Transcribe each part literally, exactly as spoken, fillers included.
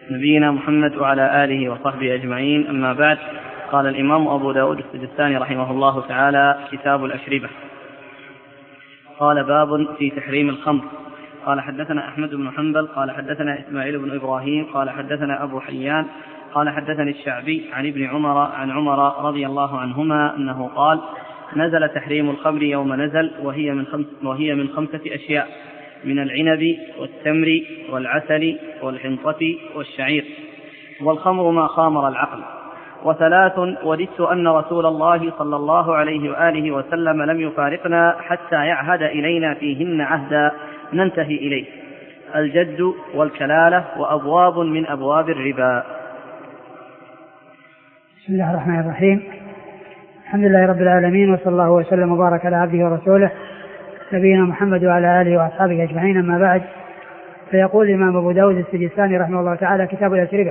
نبينا محمد وعلى آله وصحبه أجمعين، أما بعد. قال الإمام أبو داود السجستاني رحمه الله تعالى: كتاب الأشربة. قال: باب في تحريم الخمر. قال: حدثنا أحمد بن حنبل قال حدثنا إسماعيل بن إبراهيم قال حدثنا أبو حيان قال حدثني الشعبي عن ابن عمر عن عمر رضي الله عنهما أنه قال: نزل تحريم الخمر يوم نزل، وهي من, خمس وهي من خمسة أشياء: من العنب والتمر والعسل والحنطة والشعير، والخمر ما خامر العقل. وثلاث: وددت أن رسول الله صلى الله عليه وآله وسلم لم يفارقنا حتى يعهد إلينا فيهن عهدا ننتهي إليه: الجد والكلالة وأبواب من أبواب الربا. بسم الله الرحمن الرحيم. الحمد لله رب العالمين، وصلى الله وسلم وبارك على عبده ورسوله نبينا محمد وعلى آله وأصحابه أجمعين، أما بعد. فيقول الإمام أبو داود السجستاني رحمه الله تعالى: كتاب الأشربة.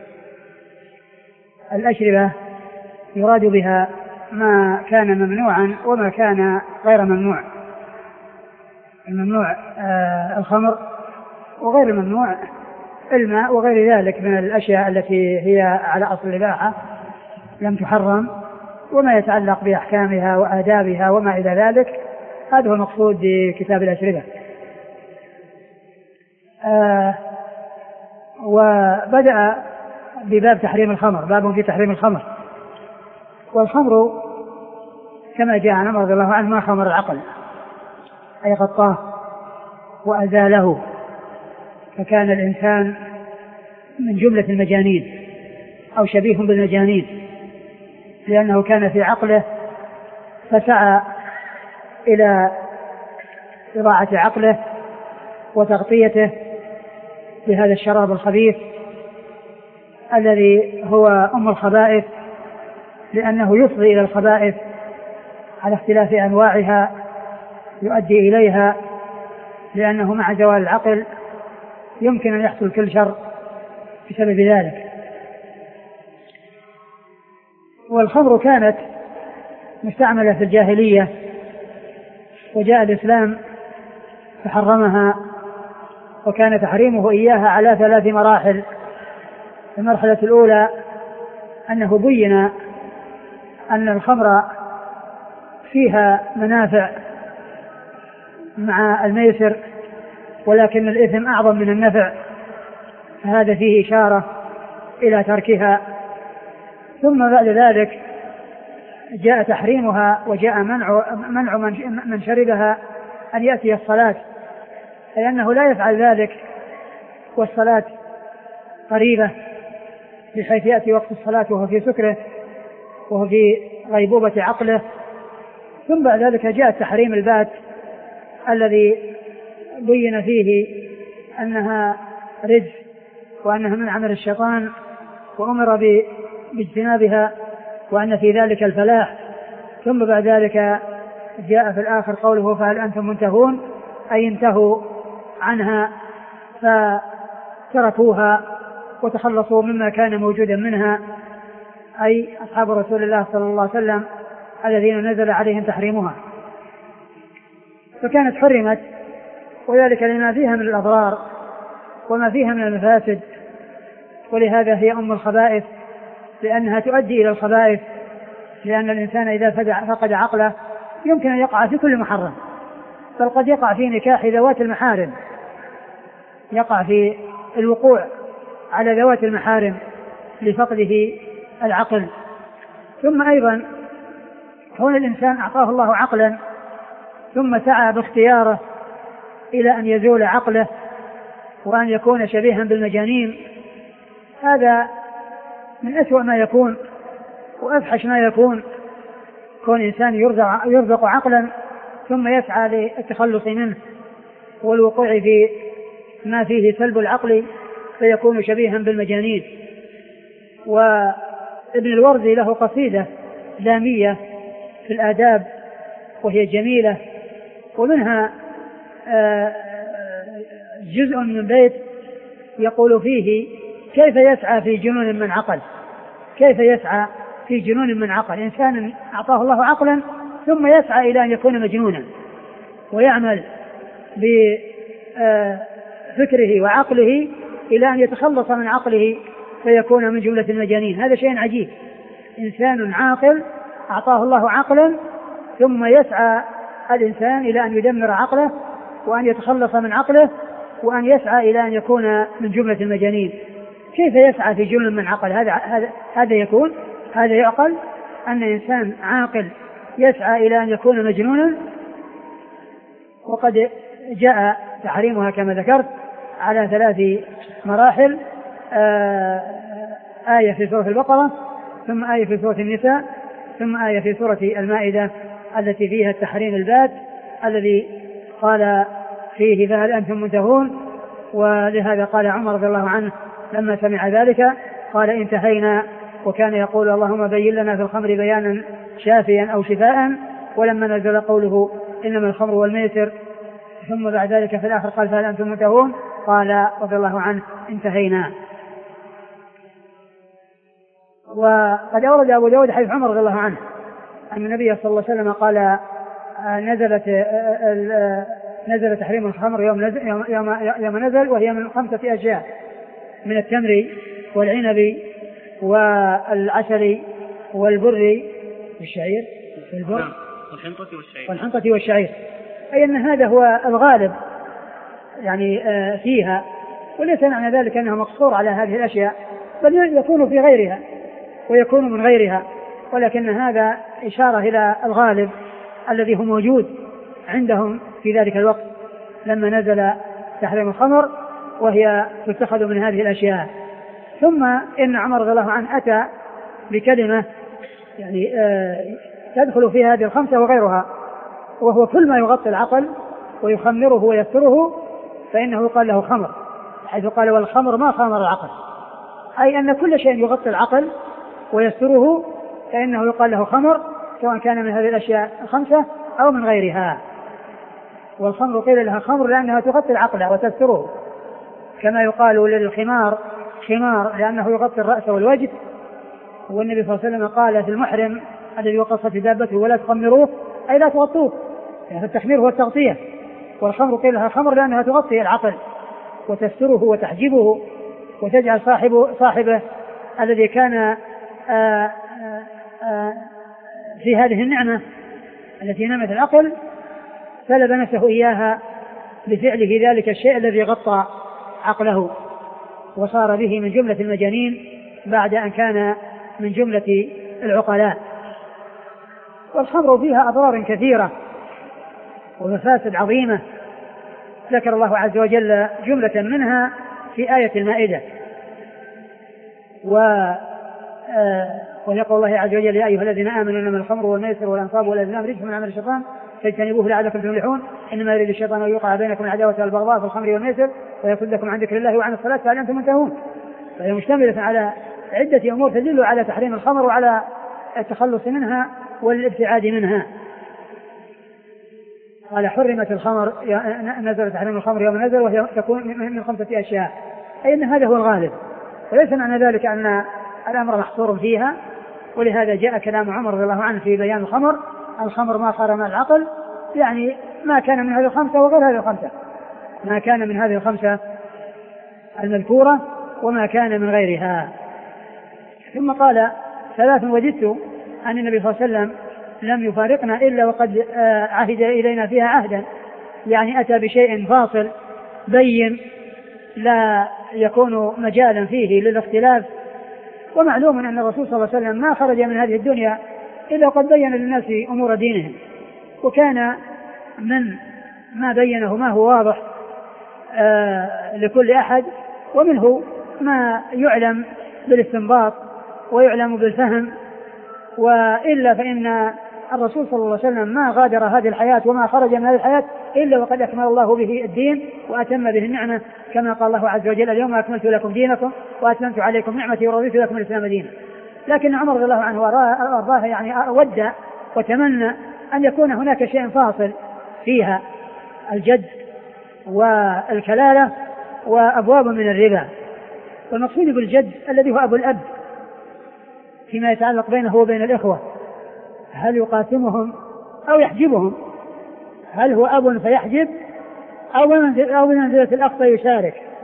الأشربة يراد بها ما كان ممنوعا وما كان غير ممنوع. الممنوع آه الخمر، وغير الممنوع الماء وغير ذلك من الأشياء التي هي على أصل الإباحة لم تحرم، وما يتعلق بأحكامها وآدابها وما إلى ذلك. هذا هو المقصود بكتاب الأشربة. آه وبدأ بباب تحريم الخمر، باب في تحريم الخمر. والخمر كما جاء عن عمر رضي الله عنه ما خمر العقل، أي غطاه وأزاله، فكان الإنسان من جملة المجانين أو شبيه بالمجانين، لأنه كان في عقله فسعى إلى إضاعة عقله وتغطيته بهذا الشراب الخبيث الذي هو أم الخبائث، لأنه يفضي إلى الخبائث على اختلاف أنواعها، يؤدي إليها، لأنه مع زوال العقل يمكن أن يحصل كل شر بسبب ذلك. والخمر كانت مستعملة في الجاهلية، وجاء الإسلام فحرمها، وكان تحريمه إياها على ثلاث مراحل. المرحلة الأولى أنه بين أن الخمر فيها منافع مع الميسر، ولكن الإثم أعظم من النفع، فهذا فيه إشارة إلى تركها. ثم بعد ذلك جاء تحريمها، وجاء منع, منع من شربها أن يأتي الصلاة، لأنه لا يفعل ذلك والصلاة قريبة، بحيث يأتي وقت الصلاة وهو في سكره وهو في غيبوبة عقله. ثم بعد ذلك جاء التحريم البات الذي بين فيه أنها رجس وأنها من عمل الشيطان، وأمر باجتنابها، وأن في ذلك الفلاح. ثم بعد ذلك جاء في الآخر قوله: فهل أنتم منتهون، أي انتهوا عنها فتركوها وتخلصوا مما كان موجودا منها، أي أصحاب رسول الله صلى الله عليه وسلم الذين نزل عليهم تحريمها. فكانت حرمت، وذلك لما فيها من الأضرار وما فيها من المفاسد، ولهذا هي أم الخبائث، لأنها تؤدي إلى الخبائث، لأن الإنسان إذا فقد عقله يمكن أن يقع في كل محرم، بل قد يقع في نكاح ذوات المحارم، يقع في الوقوع على ذوات المحارم لفقده العقل. ثم أيضا كون الإنسان أعطاه الله عقلا ثم سعى باختياره إلى أن يزول عقله وأن يكون شبيها بالمجانين، هذا من أسوأ ما يكون وأفحش ما يكون. كون إنسان يرزق, يرزق عقلا ثم يسعى للتخلص منه والوقوع في ما فيه سلب العقل فيكون شبيها بالمجانين. وابن الوردي له قصيدة دامية في الآداب وهي جميلة، ومنها جزء من بيت يقول فيه: كيف يسعى في جنون من عقل، كيف يسعى في جنون من عقل. إنسان أعطاه الله عقلا ثم يسعى إلى أن يكون مجنونا ويعمل بفكره وعقله إلى أن يتخلص من عقله فيكون من جملة المجانين. هذا شيء عجيب، إنسان عاقل أعطاه الله عقلا ثم يسعى الإنسان إلى أن يدمر عقله وأن يتخلص من عقله وأن يسعى إلى أن يكون من جملة المجانين. كيف يسعى في جملة من عقل؟ هذا هذا هذا يكون هذا يعقل أن إنسان عاقل يسعى إلى أن يكون مجنونا؟ وقد جاء تحريمها كما ذكرت على ثلاث مراحل، آية في سورة البقرة، ثم آية في سورة النساء، ثم آية في سورة المائدة التي فيها التحريم البات الذي قال فيه فهل أنتم منتهون. ولهذا قال عمر رضي الله عنه لما سمع ذلك قال انتهينا، وكان يقول اللهم بين لنا في الخمر بيانا شافيا أو شفاء. ولما نزل قوله إنما الخمر والميسر ثم بعد ذلك في الآخر قال فهل أنتم منتهون قال رضي الله عنه انتهينا. وقد أورد أبو داود حديث عمر رضي الله عنه أن النبي صلى الله عليه وسلم قال نزلت نزل تحريم الخمر يوم نزل, يوم, يوم نزل وهي من خمسة أشياء: من التمر والعنب والعسل والبر والشعير والبر والحنطة والشعير، أي أن هذا هو الغالب يعني فيها، وليس معنى ذلك أنه مقصور على هذه الأشياء، بل يكون في غيرها ويكون من غيرها، ولكن هذا إشارة إلى الغالب الذي هو موجود عندهم في ذلك الوقت لما نزل تحريم الخمر وهي تتخذ من هذه الأشياء. ثم إن عمر رضي الله عنه أتى بكلمة يعني آه تدخل في هذه الخمسة وغيرها، وهو كل ما يغطي العقل ويخمره ويستره فإنه يقال له خمر، حيث قال والخمر ما خمر العقل، أي أن كل شيء يغطي العقل ويستره فإنه يقال له خمر، سواء كان من هذه الأشياء الخمسة أو من غيرها. والخمر قيل لها خمر لأنها تغطي العقل وتستره، كما يقال للخمار خمار لأنه يغطي الرأس والوجه. والنبي صلى الله عليه وسلم قال في المحرم الذي وقصت دابته ولا تخمروه أي لا تغطوه، يعني التخمير هو التغطية. والخمر قيل لها خمر لأنها تغطي العقل وتستره وتحجبه وتجعل صاحبه, صاحبه الذي كان آآ آآ في هذه النعمة التي نمت العقل سلب نفسه إياها بفعله ذلك الشيء الذي غطى عقله وصار به من جملة المجانين بعد أن كان من جملة العقلاء. والخمر فيها أضرار كثيرة ومفاسد عظيمة ذكر الله عز وجل جملة منها في آية المائدة. ويقول الله عز وجل يا أيها الذين آمنوا إنما الخمر والميسر والأنصاب والأزلام رجس من عمل الشيطان فاجتنبوه لعلكم تفلحون إنما يريد الشيطان أن يوقع بينكم العداوة والبغضاء في الخمر والميسر ويصدكم عن ذكر الله وعن الصلاة فهل أنتم منتهون. فهي مشتملة على عدة أمور تدل على تحريم الخمر وعلى التخلص منها والابتعاد منها. قال حرمت الخمر نزل تحريم الخمر يوم نزل وهي تكون من خمسة أشياء، أي أن هذا هو الغالب، وليس معنى ذلك أن الأمر محصور فيها. ولهذا جاء كلام عمر رضي الله عنه في بيان الخمر: الخمر ما خرم العقل، يعني ما كان من هذه الخمسة وغير هذه الخمسة، ما كان من هذه الخمسة المذكورة وما كان من غيرها. ثم قال ثلاث وجدت أن النبي صلى الله عليه وسلم لم يفارقنا إلا وقد عهد إلينا فيها عهدا، يعني أتى بشيء فاصل بين لا يكون مجالا فيه للاختلاف. ومعلوم أن الرسول صلى الله عليه وسلم ما خرج من هذه الدنيا إلا وقد بين للناس أمور دينهم، وكان من ما بينه ما هو واضح آه لكل أحد، ومنه ما يعلم بالاستنباط ويعلم بالفهم. وإلا فإن الرسول صلى الله عليه وسلم ما غادر هذه الحياة وما خرج من هذه الحياة إلا وقد أكمل الله به الدين وأتم به النعمة، كما قال الله عز وجل اليوم أكملت لكم دينكم وأتممت عليكم نعمتي ورضيت لكم الإسلام دينا. لكن عمر رضي الله عنه وأرضاه يعني ودع وتمنى أن يكون هناك شيء فاصل فيها، الجد والكلالة وأبواب من الربا. والمقصود بالجد الذي هو أبو الأب فيما يتعلق بينه وبين الإخوة، هل يقاسمهم أو يحجبهم؟ هل هو أب فيحجب أو بمنزلة الأخ فيشارك؟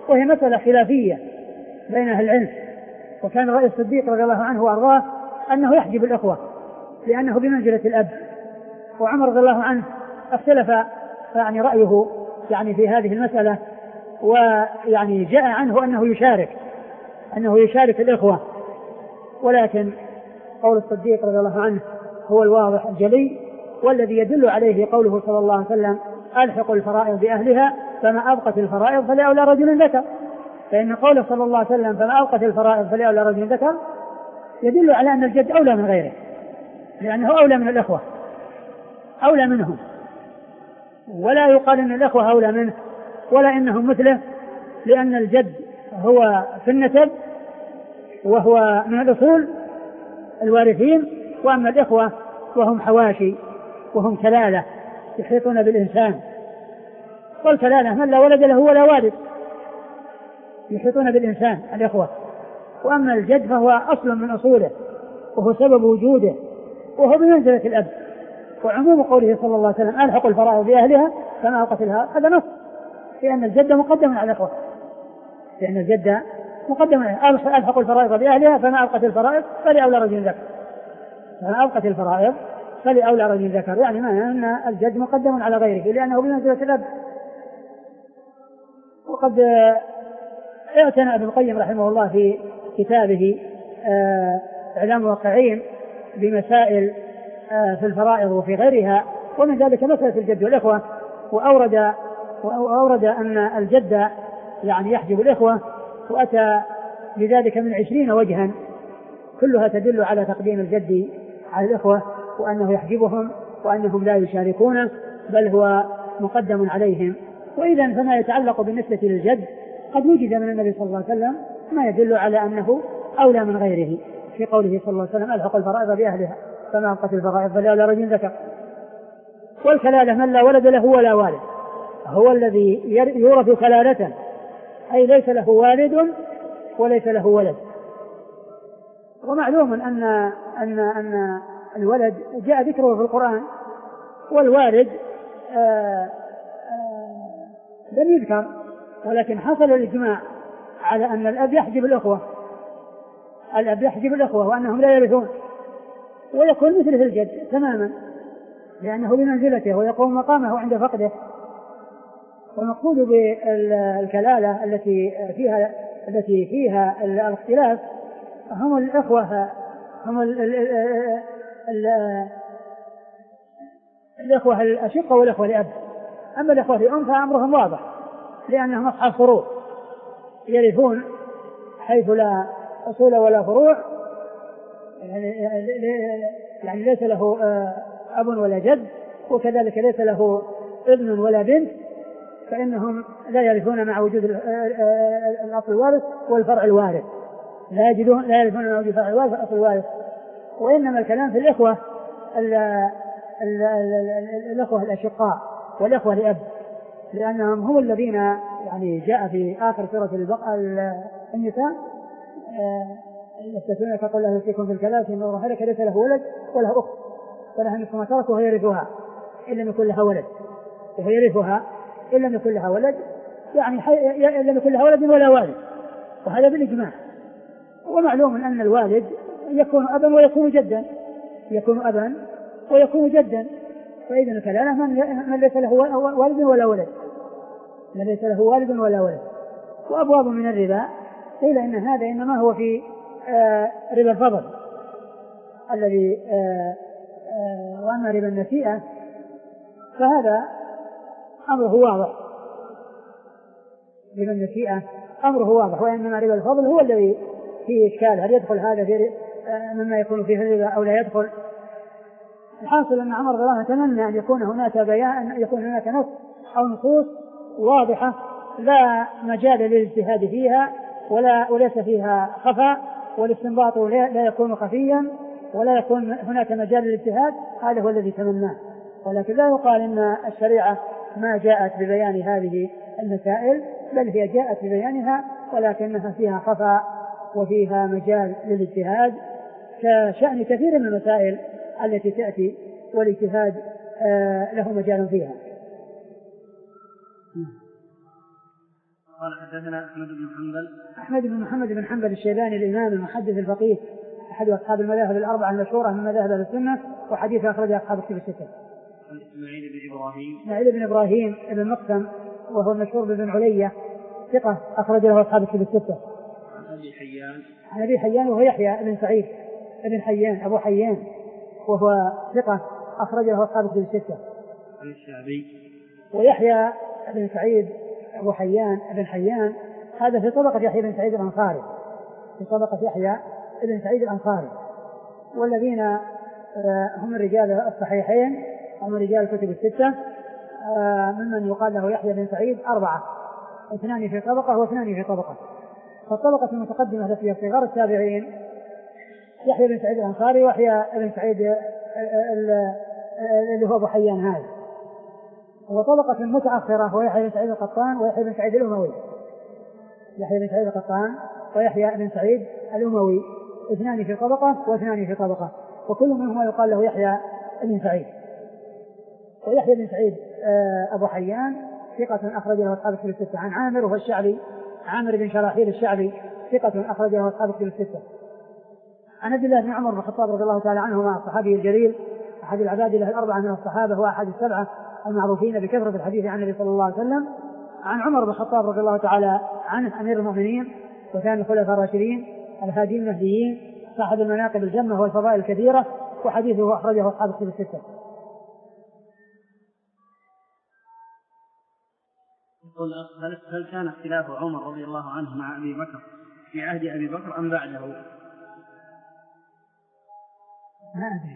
وهي مسألة خلافية بين أهل العلم. وكان رأي الصديق رضي الله عنه وأرضاه أنه يحجب الأخوة لأنه بمنزلة الأب، وعمر رضي الله عنه اختلف يعني رأيه يعني في هذه المسألة، ويعني جاء عنه أنه يشارك أنه يشارك الإخوة، ولكن قول الصديق رضي الله عنه هو الواضح الجلي، والذي يدل عليه قوله صلى الله عليه وسلم ألحق الفرائض بأهلها فما أبقت الفرائض فلأولى رجل ذكر. فإن قوله صلى الله عليه وسلم فما أبقت الفرائض فلأولى رجل ذكر يدل على أن الجد أولى من غيره، لأنه أولى من الإخوة، أولى منهم، ولا يقال أن الإخوة أولى منه ولا إنهم مثله، لأن الجد هو في النسب وهو من الأصول الوارثين، وأما الإخوة وهم حواشي وهم كلالة يحيطون بالإنسان، والكلالة من لا ولد له ولا والد يحيطون بالإنسان الإخوة. وأما الجد فهو أصل من أصوله وهو سبب وجوده وهو بمنزلة الأب. وعموم قوله صلى الله عليه وسلم ألحق الفرائض بأهلها فما أبقتها هذا نص لأن الجد مقدم على الإخوة، لأن الجد مقدم على ألحق الفرائض بأهلها فما أبقت الفرائض فلأولى رجل ذكر، فما أبقت الفرائض فلأولى رجل ذكر، يعني معنى أن الجد مقدم على غيره لأنه بمنزلة الأب. وقد اعتنى ابن القيم رحمه الله في كتابه إعلام الواقعين بمسائل في الفرائض وفي غيرها، ومن ذلك مسألة الجد والإخوة، وأورد وأورد أن الجد يعني يحجب الإخوة، وأتى بذلك من عشرين وجها كلها تدل على تقديم الجد على الإخوة، وأنه يحجبهم وأنهم لا يشاركونه بل هو مقدم عليهم. وإذا فما يتعلق بالنسبة للجد قد وجد من النبي صلى الله عليه وسلم ما يدل على أنه أولى من غيره في قوله صلى الله عليه وسلم ألحق الفرائض بأهلها فما أبقت الفرائض فلأولى رجل ذكر. والكلالة من لا ولد له ولا والد هو الذي يورث كلالة، أي ليس له والد وليس له ولد. ومعلوم أن أن أن الولد جاء ذكره في القرآن، والوالد آآ آآ لم يذكر، ولكن حصل الإجماع على أن الأب يحجب الأخوة، الأب يحجب الأخوة وأنهم لا يرثون، ويكون مثل في الجد تماما لأنه بمنزلته ويقوم مقامه عند فقده. والمقصود بالكلالة التي فيها التي فيها الاختلاف هم الأخوة، هم ال ال ال الأخوة الأشقة والأخوة لأب. أما الأخوة لأم فأمرهم واضح لأنهم أصحاب فروع يرثون حيث لا أصول ولا فروع، يعني ليس له أب ولا جد، وكذلك ليس له ابن ولا بنت، فإنهم لا يرثون مع وجود الأصل الوارث والفرع الوارث، لا يجدون لا يرثون مع وجود الفرع الوارث والأصل الوارث. وإنما الكلام في الإخوة ال ال ال الأخوة الأشقاء والأخوة لأب، لأنهم هم الذين يعني جاء في آخر سورة النساء يستثنونك قل له يوصيكم في الكلام إن الله هلك ليس له ولد وله أخت فلها نصف ما ترك وهي يرثها إن لم يكن لها ولد، وهي يرثها إن لم يكن لها ولد، يعني إن لم يكن لها ولد ولا والد، وهذا بالإجماع. ومعلوم أن الوالد يكون أبا ويكون جدا، يكون أبا ويكون جدا، فإذا الكلالة من ليس له والد ولا ولد، من ليس له والد ولا ولد. وأبواب من الربا قيل إن هذا إنما هو في آه ربا الفضل الذي آه آه وأما ربا النسيئة فهذا أمره واضح، ربا النسيئة أمره واضح، وإنما ربا الفضل هو الذي فيه إشكال، هل يدخل هذا في آه مما يكون فيه الربا أو لا يدخل. الحاصل أن عمر رضي الله عنه تمنى أن يكون هناك بيان، أن يكون هناك نص أو نصوص واضحة لا مجال للاجتهاد فيها ولا وليس فيها خفاء، والاستنباط لا يكون خفيا ولا يكون هناك مجال للاجتهاد، هذا هو الذي تمناه. ولكن لا يقال أن الشريعة ما جاءت ببيان هذه المسائل، بل هي جاءت ببيانها ولكنها فيها خفاء وفيها مجال للاجتهاد كشأن كثير من المسائل التي تأتي والاجتهاد له مجال فيها. قال حدثنا أحمد بن حنبل. أحمد بن محمد بن حنبل الشيباني الإمام المحدث الفقيه أحد أصحاب المذاهب الأربعة المشهورة من مذاهب أهل السنة، وحديث أخرجه أصحاب الكتب الستة. عن إسماعيل بن إبراهيم. إسماعيل بن إبراهيم بن مقسم وهو المشهور بن علية ثقة أخرج له أصحاب الكتب الستة. عن أبي حيان. عن أبي حيان وهو يحيى بن سعيد بن حيان أبو حيان وهو ثقة أخرج له أصحاب الكتب الستة. عن الشعبي. ويحيى بن سعيد أبو حيان بن حيان هذا في طبقة يحيى بن سعيد الأنصاري، في طبقة يحيى بن سعيد الأنصاري، والذين هم الرجال الصحيحين هم رجال الكتب الستة، ممن يقال له يحيى بن سعيد أربعة، اثنان في طبقة واثنان في طبقة. فالطبقة المتقدمة التي في صغار التابعين يحيى بن سعيد الأنصاري ويحيى بن سعيد اللي هو أبو حيان هذا، وطبقة متأخرة هو يحيى بن سعيد القطان ويحيى بن سعيد الأموي، يحيى بن سعيد القطان ويحيى بن سعيد الأموي، اثنان في طبقة واثنان في طبقة، وكل منهما يقال له يحيى بن سعيد. ويحيى بن سعيد أبو حيان ثقة أخرج له أصحاب الكتب الستة. عن عامر وهو الشعبي، عامر بن شراحيل الشعبي ثقة أخرج له أصحاب الكتب الستة. عن عبد الله بن عمر بن الخطاب رضي الله تعالى عنهما الصحابي الجليل أحد العباد له الأربعة من الصحابة وأحد السبعة المعروفين بكثرة الحديث عن النبي صلى الله عليه وسلم. عن عمر بن الخطاب رضي الله تعالى عنه أمير المؤمنين وثاني الخلفاء الراشدين الهادين المهديين صاحب المناقب الجمة والفضائل الكثيرة، وحديثه أخرجه أصحاب الكتب الستة. يقول هل كان اختلاف عمر رضي الله عنه مع أبي بكر في عهد أبي بكر أم بعده؟ ما أدري.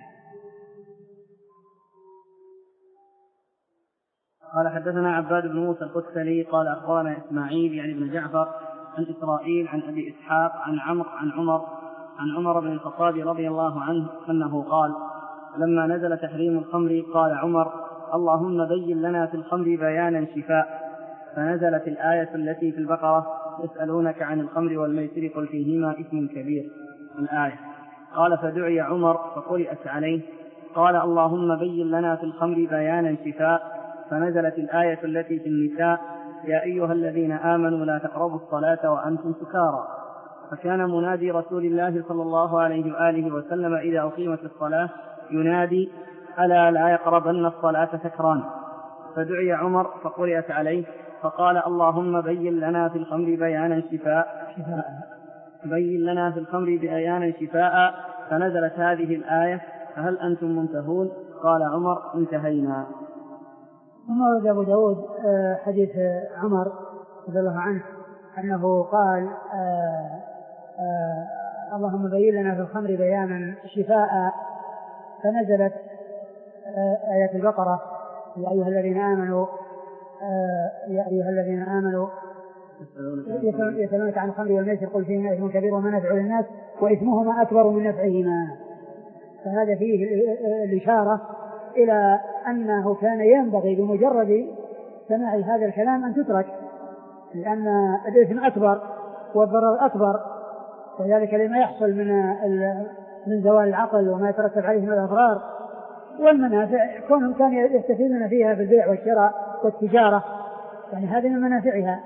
قال حدثنا عباد بن موسى القتلي قال أخبرنا إسماعيل يعني بن جعفر عن إسرائيل عن أبي إسحاق عن عمرو عن عمر عن عمر بن الخطاب رضي الله عنه أنه قال لما نزل تحريم الخمر قال عمر اللهم بين لنا في الخمر بيانا شفاء، فنزلت الآية التي في البقرة يسألونك عن الخمر والميسر قل فيهما إثم كبير الآية. قال فدعي عمر فقرئت عليه قال اللهم بين لنا في الخمر بيانا شفاء، فنزلت الآية التي في النساء يا أيها الذين آمنوا لا تقربوا الصلاة وأنتم سكارى. فكان منادي رسول الله صلى الله عليه وآله وسلم إذا أقيمت الصلاة ينادي ألا لا يقربن الصلاة سكران. فدعي عمر فقرئت عليه فقال اللهم بين لنا في الخمر بيانا شفاء بين لنا في الخمر بيانا شفاء، فنزلت هذه الآية فهل أنتم منتهون؟ قال عمر انتهينا. ثم ورد أبو داود حديث عمر رضي الله عنه أنه قال آآ آآ اللهم بين لنا في الخمر بيانا شفاء، فنزلت آية البقرة يا أيها الذين آمنوا يا أيها الذين آمنوا يسألونك عن الخمر والميسر قل فيهما إثم كبير ومنافع للناس وإثمهما أكبر من نفعهما. فهذا فيه الإشارة إلى أنه كان ينبغي بمجرد سماع هذا الكلام أن تترك، لأن الإثم أكبر والضرر أكبر، وذلك لما يحصل من من زوال العقل وما يترتب عليه من الأضرار، والمنافع كونهم كانوا يستفيدون فيها في البيع والشراء والتجارة، يعني هذه من منافعها.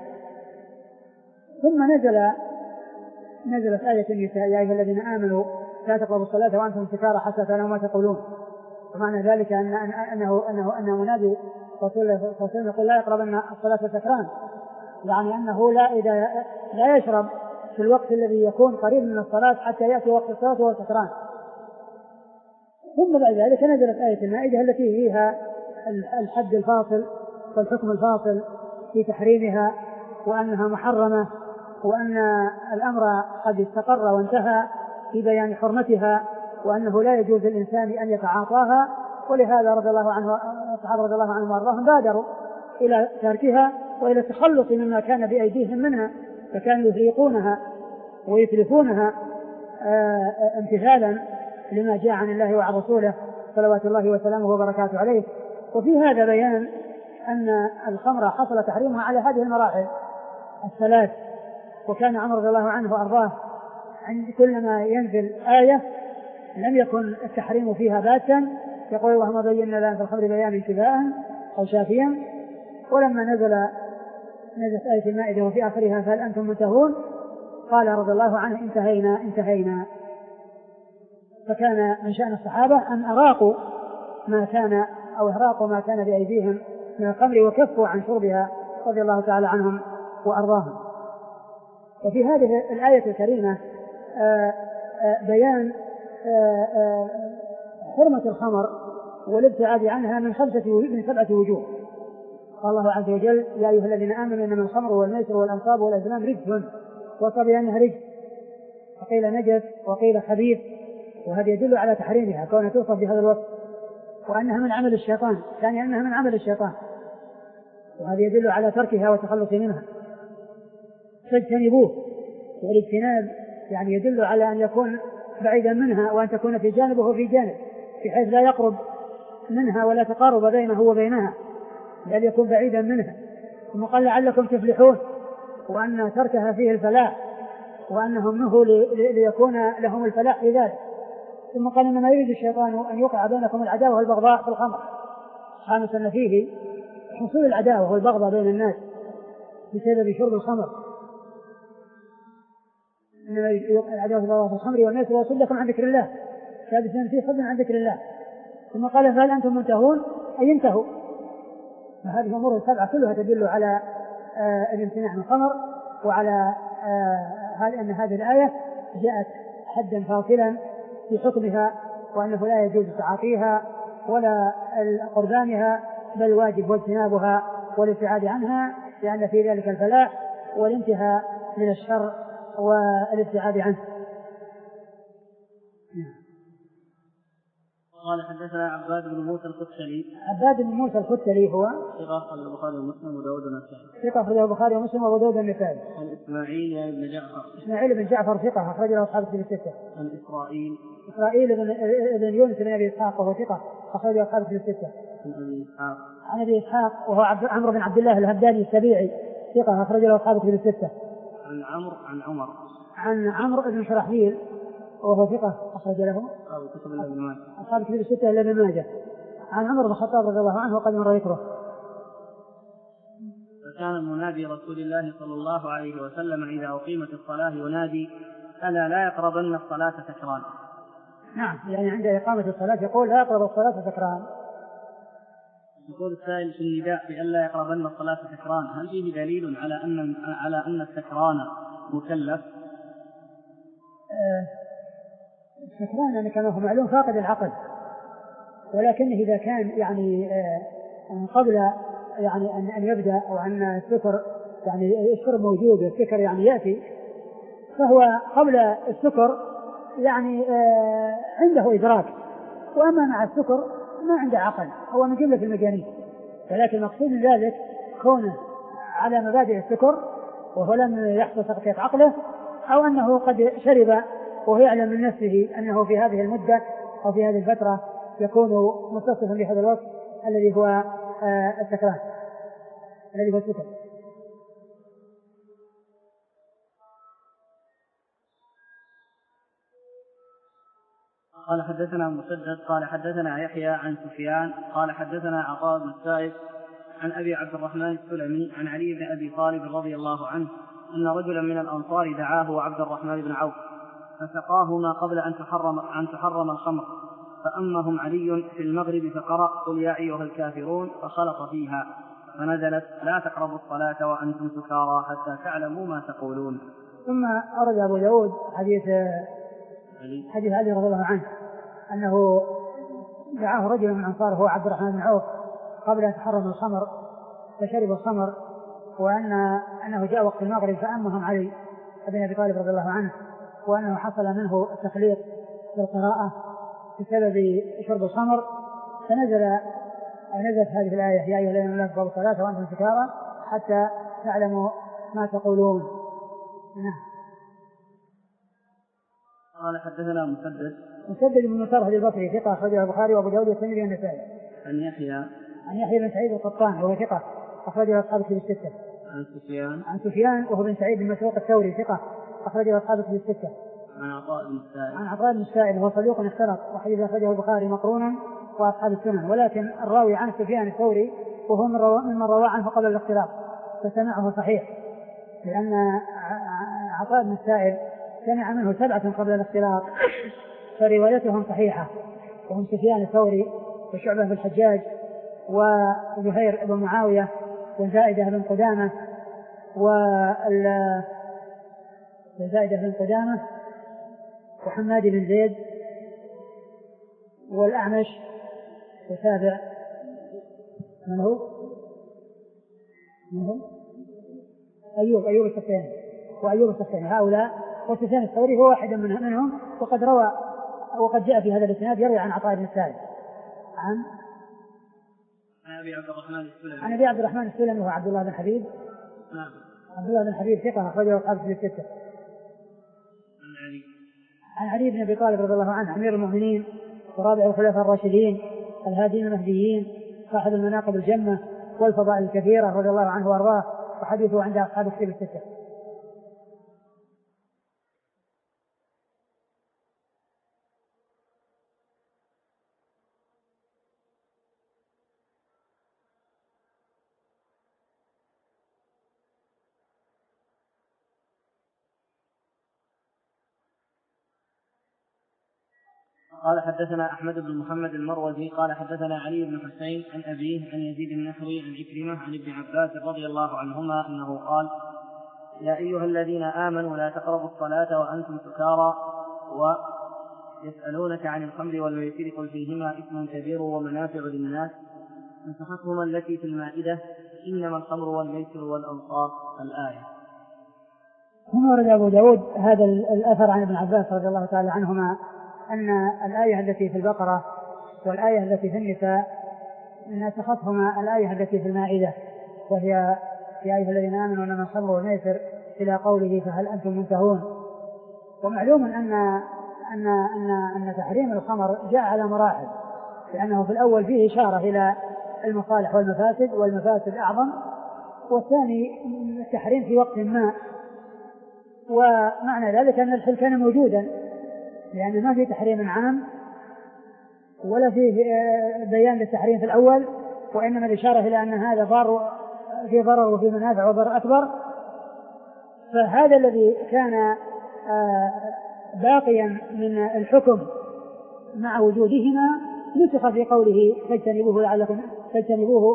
ثم نزل نزلت آية النساء يا أيها الذين آمنوا لا تقربوا الصلاة وأنتم سكارى حتى تعلموا ما تقولون. ومعنى ذلك أن أنه أنه أن منادي رسول الله صلى الله عليه وسلم يقول لا يقربن الصلاة سكران، يعني أنه لا إذا لا يشرب في الوقت الذي يكون قريب من الصلاة حتى يأتي وقت الصلاة وهو سكران. ثم بعد ذلك نزلت آية المائدة التي فيها الحد الفاصل والحكم الفاصل في تحريمها وأنها محرمة، وأن الأمر قد استقر وانتهى في بيان حرمتها، وأنه لا يجوز للإنسان أن يتعاطاها. ولهذا رضي الله عنه الصحابة رضي الله عنهم وارضاهم بادروا إلى تركها وإلى التخلص مما كان بأيديهم منها، فكانوا يفريقونها ويتلفونها امتثالا لما جاء عن الله وعن رسوله صلوات الله وسلامه وبركاته عليه. وفي هذا بيان أن الخمر حصل تحريمها على هذه المراحل الثلاث. وكان عمر رضي الله عنه وأرضاه عند كلما ينزل آية لم يكن التحريم فيها باتا يقول اللهم بين لنا في الخمر بيانا شفاء أو شافيا. ولما نزل نزلت آية المائدة وفي آخرها فهل أنتم منتهون؟ قال رضي الله عنه انتهينا انتهينا. فكان من شأن الصحابة أن أراقوا ما كان أو إهراقوا ما كان بأيديهم من الخمر وكفوا عن شربها رضي الله تعالى عنهم وأرضاهم. وفي هذه الآية الكريمة آآ آآ بيان آآ آآ حرمة الخمر والابتعاد عنها من خمسة من سبعة وجوه. قال الله عز وجل يا أيها الذين آمنوا إنما الخمر والميسر والأنصاب والأزلام رجس وصف بأنها رجس، وقيل نجس وقيل خبيث، وهذا يدل على تحريمها كونها توصف بهذا الوصف، وأنها من عمل الشيطان، ثانيا أنها من عمل الشيطان، وهذا يدل على تركها وتخلص منها. فاجتنبوه، والاجتناب يعني يدل على أن يكون بعيدا منها وأن تكون في جانبه وفي جانب، بحيث لا يقرب منها ولا تقارب بينه وبينها، بل يكون بعيدا منها. ثم قال لعلكم تفلحون، وأن تركها فيه الفلاح، وأنهم نهوا ليكون لهم الفلاح في ذلك. ثم قال إنما يريد الشيطان أن يوقع بينكم العداوة والبغضاء في الخمر، خامسا فيه حصول العداوة والبغضاء بين الناس بسبب شرب الخمر. إنما يوقع العداوة والبغضاء في الخمر والناس ويصدكم عن ذكر الله، سادسا فيه صد عن ذكر الله. ثم قال فهل أنتم منتهون؟ أي انتهوا. فهذه أمور السبعة كلها تدل على آه الامتناع من الخمر، وعلى آه أن هذه الآية جاءت حدا فاصلا في حكمها، وأنه لا يجوز تعاطيها ولا قربانها، بل واجب واجتنابها والابتعاد عنها، لأن في ذلك الفلاح والانتهاء من الشر والابتعاد عنه. قال حدثنا عباد بن موسى الختلي. عباد بن موسى الختلي هو ثقة أخرجه البخاري ومسلم وداود النسائي. ثقة أخرجه البخاري ومسلم وداود النسائي. عن إسماعيل بن جعفر. إسماعيل بن جعفر ثقة أخرج له أصحاب الكتب الستة. عن إسرائيل. إسرائيل بن بن يونس بن أبي إسحاق وهو ثقة أخرج له أصحاب الكتب الستة. عن أبي إسحاق. عن أبي إسحاق وهو عمرو بن عبد الله الهمداني السبيعي ثقة أخرج له أصحاب الكتب الستة. عن عمرو عن عمر. عن عمرو بن شرحبيل وهو ثقة أخرج له أصحاب الكتب إلا ابن ماجه. أصحاب الكتب الستة إلا ابن ماجه. عن عمر بن الخطاب رضي الله عنه وقد مر ذكره. فكان منادي رسول الله صلى الله عليه وسلم إذا أقيمت الصلاة ينادي ألا لا يقربن الصلاة سكران. نعم، يعني عند إقامة الصلاة يقول لا يقرب الصلاة سكران. يقول السائل في النداء بألا يقربن الصلاة سكران، هل فيه دليل على أن على أن السكران مكلف؟ آه السكران يعني كما هو معلوم فاقد العقل، ولكنه إذا كان يعني آه قبل يعني أن أن يبدأ أو أن السكر يعني الشرب موجود والسكر يعني يأتي، فهو قبل السكر يعني آه عنده إدراك، وأما مع السكر ما عنده عقل، هو من جملة المجانين. ولكن مقصود ذلك كونه على مبادئ السكر وهو لم يحصل تغطية عقله، أو أنه قد شرب وهو يعلم من نفسه أنه في هذه المدة أو في هذه الفترة يكون متصفا بهذا الوقت الذي هو آه السكران الذي هو السكر. قال حدثنا مسدد قال حدثنا يحيى عن سفيان قال حدثنا عطاء بن السائب عن أبي عبد الرحمن السلمي عن علي بن أبي طالب رضي الله عنه أن رجلا من الأنصار دعاه وعبد الرحمن بن عوف فسقاهما قبل أن تحرم, أن تحرم الخمر، فأمهم علي في المغرب فقرأ قل يا أيها الكافرون فخلط فيها، فنزلت لا تقربوا الصلاة وأنتم سكارى حتى تعلموا ما تقولون. ثم أرد أبو داود حديث حديث علي رضي الله عنه أنه دعاه رجل من الأنصار هو عبد الرحمن بن عوف قبل أن تحرم الخمر فشرب الخمر، وأن أنه جاء وقت المغرب فأمهم علي بن أبي طالب رضي الله عنه، وأنه حصل منه التخليط في القراءة بسبب شرب الخمر، فنزل نزلت هذه الآية يا أيها الذين آمنوا لا تقربوا الصلاة وأنتم سكارى حتى تعلموا ما تقولون. نعم. قال حدثنا مسدد مسدد بن مسرهد البصري ثقة أخرجه البخاري وأبو داود والترمذي والنسائي. عن يحيى عن يحيى بن سعيد القطان وهو ثقة أخرجه أصحاب الكتب الستة. عن سفيان عن سفيان وهو بن سعيد بن مسروق الثوري ثقة أخرجه أصحاب الكتب الستة. عن عطاء بن السائب عن عطاء بن السائب وهو صدوق اختلط وحديث أخرجه البخاري مقرونا وأصحاب السنن، ولكن الراوي عن سفيان الثوري وهو من روى من روى عنه قبل الاختلاط، فسمعه صحيح، لأن عطاء بن السائب سمع منه سبعة قبل الاختلاط فروايتهم صحيحة، وهم سفيان الثوري وشعبة بن الحجاج وزهير بن معاوية وزائدة بن قدامة وزائدة بن قدامة وحماد بن زيد والأعمش وتابع من هو؟ من هو؟ أيوب أيوب السختياني وأيوب السختياني، هؤلاء وسفيان الثوري هو واحد منهم، وقد روى وقد جاء في هذا الإسناد يروي عن عطاء بن السائب عن أبي عبد الرحمن السلمي عن أبي عبد الرحمن السلمي وهو عبد الله بن حبيب. نعم. عبد الله بن حبيب ثقة أخرجه أصحاب في الستة. عن علي عن علي بن أبي طالب رضي الله عنه أمير المؤمنين ورابع الخلفاء الراشدين الهادين المهديين صاحب المناقب الجمة والفضائل الكثيرة رضي الله عنه وأرضاه، وحديثه عند أصحاب الكتب الستة. قال حدثنا أحمد بن محمد المروزي قال حدثنا علي بن حسين عن أبيه عن يزيد النحوي عن عكرمة عن ابن عباس رضي الله عنهما أنه قال: يا أيها الذين آمنوا لا تقربوا الصلاة وأنتم سكارى ويسألونك عن الخمر والميسر قل فيهما إثم كبير ومنافع للناس نسختهما التي في المائدة إنما الخمر والميسر والأنصار الآية. ثم ورد أبو داود هذا الأثر عن ابن عباس رضي الله تعالى عنهما أن الآية التي في البقرة والآية التي في النساء نسختهما الآية التي في المائدة، وهي يا أيها الذين آمنوا إنما الخمر والميسر إلى قوله فهل أنتم منتهون. ومعلوم أن أن أن أن تحريم الخمر جاء على مراحل، لأنه في الأول فيه إشارة إلى المصالح والمفاسد والمفاسد أعظم، والثاني التحريم في وقت ما، ومعنى ذلك أن الحل كان موجودا، لأن ما في تحريم عام ولا في بيان للتحريم في الأول، وإنما الإشارة إلى أن هذا ضار في ضرر وفي منافع وضرر أكبر. فهذا الذي كان باقيا من الحكم مع وجودهما نسخ في قوله فاجتنبوه لعلكم فاجتنبوه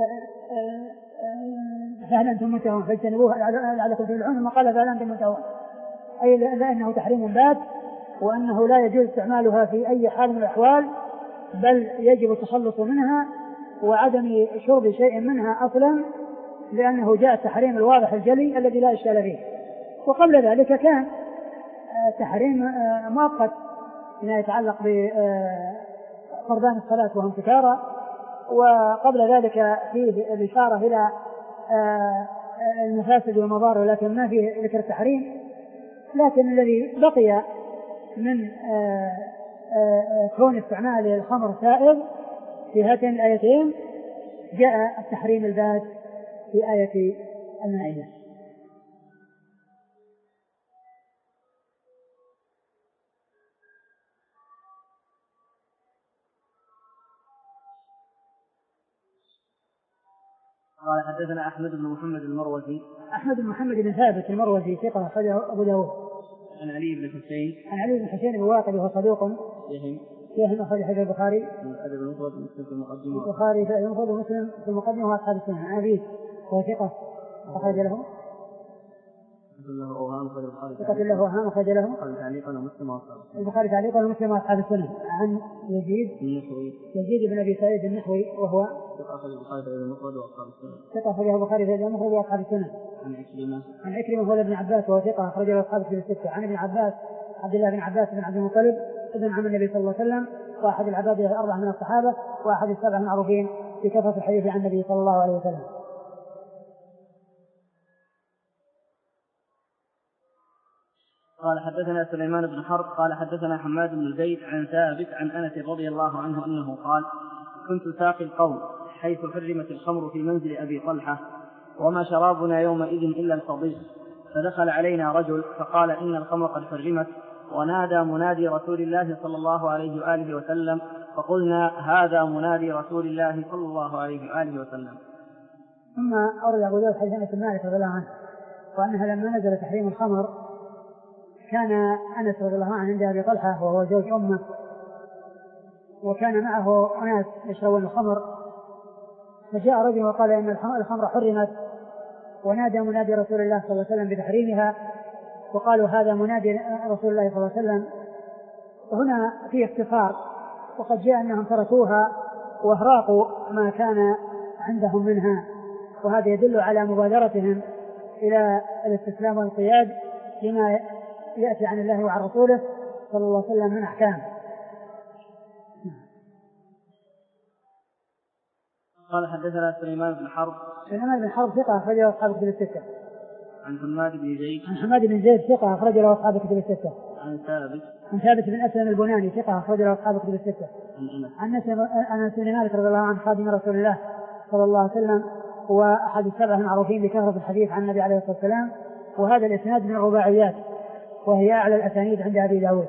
فهل أنتم منتهون فاجتنبوه لعلكم تفلحون، ثم قال فهل أنتم منتهون، أي لأنه تحريم بات، وأنه لا يجوز استعمالها في أي حال من الأحوال، بل يجب التخلص منها وعدم شرب شيء منها أصلا، لأنه جاء التحريم الواضح الجلي الذي لا إشكال فيه. وقبل ذلك كان تحريم مؤقت فيما يتعلق بقربان الصلاة وهم سكارى، وقبل ذلك فيه الإشارة إلى المفاسد والمضار، ولكن ما فيه ذكر التحريم. لكن الذي بقي من كون استعمال الخمر سائغ في هاتين الآيتين جاء التحريم البات في آية المائدة. قال حدثنا أحمد بن محمد المروزي أحمد بن محمد بن ثابت المروزي ثقة أخرجه أبو داود. عن علي بن حسين عن علي بن حسين الواقدي وهو صدوق يهم يهم أخرج حديث البخاري الأدب المفرد ومسلم في المقدمة البخاري في المفرد ومسلم في المقدمة وأصحاب السنة. عن أبيه وهو ثقة أخرج له له أوهام أخرج البخاري ثقة له أوهام أخرج له البخاري تعليقا ومسلم وأصحاب البخاري تعليقا ومسلم وأصحاب السنة. عن يزيد النحوي يزيد بن أبي سعيد النحوي وهو ثقة أخرج البخاري في المفرد وأصحاب السنة ثقة أخرجه البخاري في المفرد وأصحاب السنة. عن عكرمة عن عكرمة هو ابن عباس وهو ثقة أخرجه أصحاب الكتب الستة. عن ابن عباس عبد الله بن عباس بن عبد المطلب ابن عم النبي صلى الله عليه وسلم، وأحد العبادة الأربعة من الصحابة، وأحد السبعة المعروفين بكثرة الحديث عن النبي صلى الله عليه وسلم. قال حدثنا سليمان بن حرب قال حدثنا حماد بن زيد عن ثابت عن أنس رضي الله عنه أنه قال: كنت ساقي القوم حيث حرمت الخمر في منزل أبي طلحة وما شرابنا يومئذ إلا الفضيل، فدخل علينا رجل فقال: إن الخمر قد حرمت، ونادى منادي رسول الله صلى الله عليه وآله وسلم، فقلنا: هذا منادي رسول الله صلى الله عليه وآله وسلم. ثم أورد أبو داود حديث أنس بن مالك رضي الله عنه وأنها لما نزل تحريم الخمر كان أنس رضي الله عنه عند أبي طلحة وهو زوج أمه، وكان معه ناس يشربون الخمر، فجاء رجل وقال إن الخمر حرمت، ونادى منادي رسول الله صلى الله عليه وسلم بتحريمها، وقالوا هذا منادي رسول الله صلى الله عليه وسلم. وهنا في اختصار، وقد جاء أنهم تركوها واهراقوا ما كان عندهم منها، وهذا يدل على مبادرتهم إلى الاستسلام والانقياد لما يأتي عن الله وعن رسوله صلى الله عليه وسلم من أحكام. قال حدثنا سليمان بن حرب. سليمان بن حرب ثقة أخرج له أصحاب الكتب الستة. عن حماد بن زيد. عن حماد بن زيد ثقة أخرج له أصحاب الكتب الستة. عن ثابت. عن ثابت بن أسلم البناني ثقة أخرج له أصحاب الكتب الستة. عن أنس. عن أنس بن مالك رضي الله عنه خادم رسول الله صلى الله عليه وسلم، وأحد السبعة المعروفين بكثرة الحديث عن النبي عليه الصلاة والسلام، وهذا الإسناد من الرباعيات وهي أعلى الأسانيد عند أبي داود.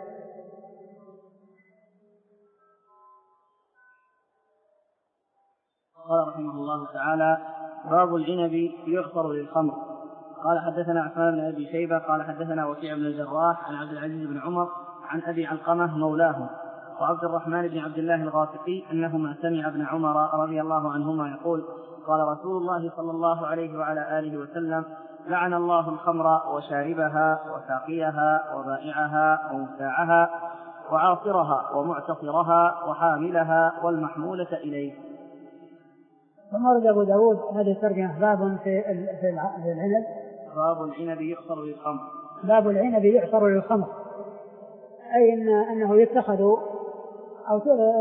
قال رحمه الله تعالى: باب العنب يعصر للخمر. قال حدثنا عثمان بن أبي شيبة قال حدثنا وكيع بن الجراح عن عبد العزيز بن عمر عن أبي علقمة مولاه وعبد الرحمن بن عبد الله الغافقي أنهما سمع ابن عمر رضي الله عنهما يقول: قال رسول الله صلى الله عليه وعلى آله وسلم: لعن الله الخمر وشاربها وساقيها وبائعها ومبتاعها وعاصرها ومعتصرها وحاملها والمحمولة إليه. ثم ورد أبو داود هذه الترجمة: باب في العنب. باب العنب يعصر للخمر. باب العنب يعصر للخمر، أي إن أنه يتخذ أو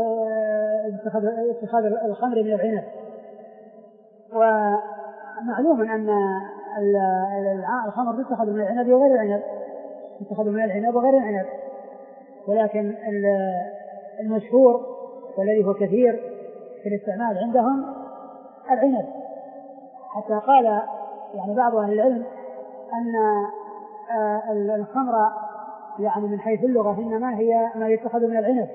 اتخاذ الخمر من العنب. ومعلوم أن الخمر تتخذ من العنب وغير العنب، تتخذ من العنب وغير العنب، ولكن المشهور والذي هو كثير في الاستعمال عندهم العنب، حتى قال يعني بعض أهل العلم أن الخمر يعني من حيث اللغة إنما هي ما يتخذ من العنب،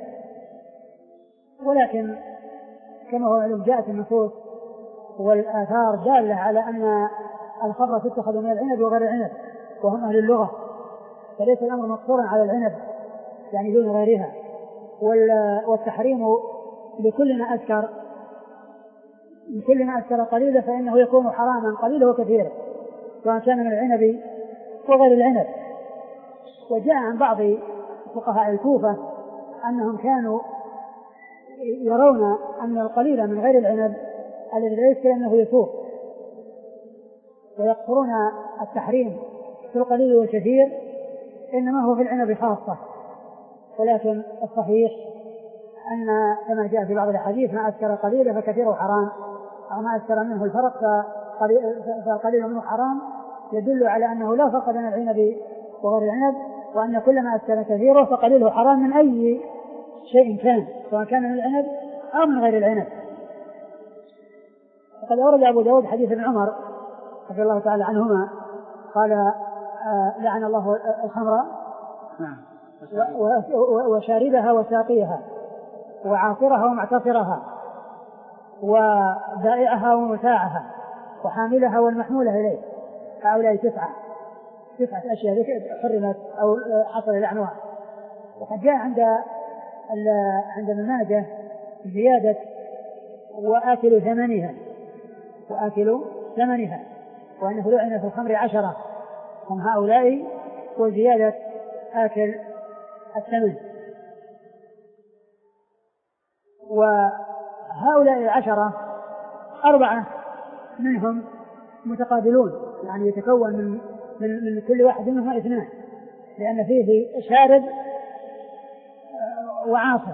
ولكن كما هو علم جاءت النصوص والآثار دالة على أن الخمر تتخذ من العنب وغير العنب، وهم أهل اللغة، فليس الأمر مقصورا على العنب يعني دون غيرها. والتحريم لكل ما أذكر لكل ما أذكر قليلا فإنه يكون حراما قليلا وكثيرا، سواء كان من العنب وغير العنب. وجاء عن بعض فقهاء الكوفة أنهم كانوا يرون أن القليل من غير العنب الذي لا يشكل أنه يسوق، ويقصرون التحريم في القليل والكثير إنما هو في العنب خاصة. ولكن الصحيح أن كما جاء في بعض الحديث: ما أذكر قليلا فكثيره حرام، أو ما أذكر منه الفرق فالقليل منه حرام، يدل على أنه لا فرق بين العنب وغير العنب، وأن كل ما أذكر كثيره فقليله حرام من أي شيء كان، سواء كان من العنب أو من غير العنب. وقد أورد أبو داود حديث ابن عمر رضي الله تعالى عنهما قال: آه لعن الله الخمر وشاربها وساقيها وعاصرها ومعتصرها وبائعها ومتاعها وحاملها والمحمولة إليه. هؤلاء تسعة تسعة أشياء حرمت أو حصل لعنها. وقد جاء عند عند ابن ماجه زيادة: وآكل ثمنها وآكل ثمنها، وأنه لعن في الخمر عشرة هم هؤلاء، وزيادة آكل الثمن. وهؤلاء العشرة أربعة منهم متقابلون، يعني يتكون من, من, من كل واحد منهم اثنان، لأن فيه شارب وعاصر.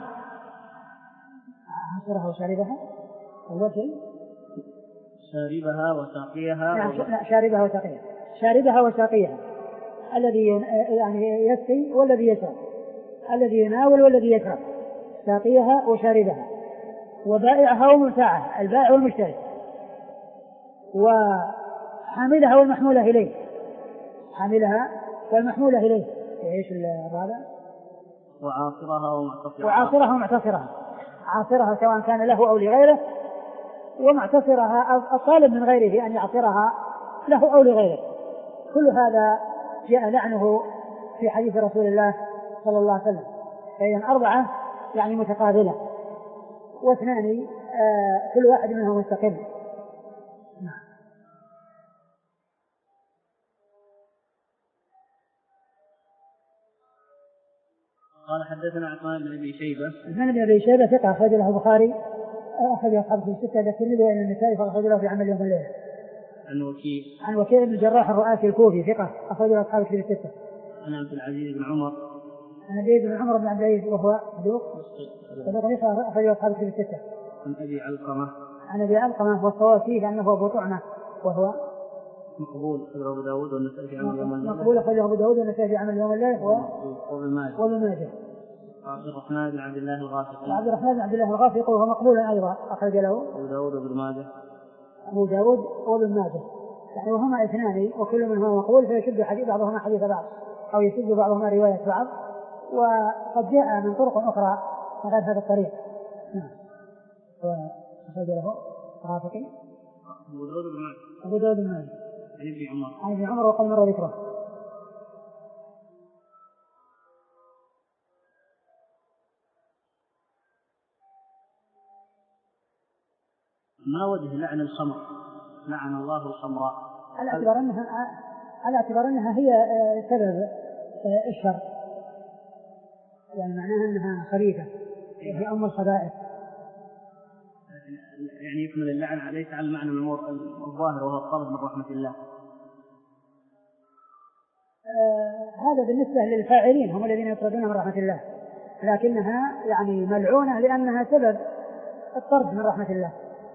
عاصرها وشاربها أول شيء شاربها وساقيها. لا شاربها وساقيها شاربها وساقيها الذي يعني يسقي والذي يشرب، الذي يناول والذي يشرب، ساقيها وشاربها. وبائعها ومتاعها، البائع والمشتري. وحاملها والمحمولة إليه، حاملها والمحمولة إليه. إيش هذا؟ وعاصرها ومعتصرها. وعاصرها ومعتصرها، عاصرها سواء كان له أو لغيره، ومعتصرها الطالب من غيره أن يعصرها له أو لغيره. كل هذا جاء لعنه في حديث رسول الله صلى الله عليه وسلم. فإذا أربعة يعني متقابلة، واثنان آه كل واحد منهم مستقل. قال حدثنا عثمان بن ابي شيبه. عثمان بن ابي شيبه ثقه أخرج له البخاري أخرج أصحابه في الستة، الترمذي وابن النسائي فأخرج له في عمل يوم الليل. عن وكيع. عن وكيع بن الجراح الرؤاسي الكوفي ثقة أخرج له أصحابه في الستة. عن عبد العزيز بن عمر. عن عبد بن عمر بن عبد العزيز وهو صدوق صدوق أخرج له أصحابه في الستة. عن أبي علقمة. عن أبي علقمة والصواب فيه لأنه أبو طعنة وهو مقبول أخرجه أبو داود والنسائي في عمل يوم الليل. مقبول أخرجه أبو داود والنسائي في عمل يوم الليل وابن ماجه. وابن ماجه. عبد الرحمن بن عبد الله الغافقي. عبد الرحمن بن عبد الله الغافقي وهو مقبول أيضا أخرج له أبو داود وابن ماجه. أبو داود وابن ماجه يعني وهما اثنان وكل منهما مقبول، فيشد حديث بعضهما حديث بعض أو يشد بعضهما رواية بعض، وقد جاء من طرق أخرى من غير هذا الطريق. نعم. وأخرج له الغافقي أبو داود وابن ماجه. أبو داود وابن ماجه. عن ابن عمر. عن ابن عمر وقد مر ذكره. ما وجه لعن الخمر؟ لعن الله الخمراء على اعتبار انها على اعتبار انها هي سبب الشر، يعني معناها انها خبيثه وهي ام الخبائث. يعني يكمل اللعن ليس على المعنى الظاهر وهو الطرد من رحمه الله. آه هذا بالنسبه للفاعلين هم الذين يطردون من رحمه الله، لكنها يعني ملعونه لانها سبب الطرد من رحمه الله.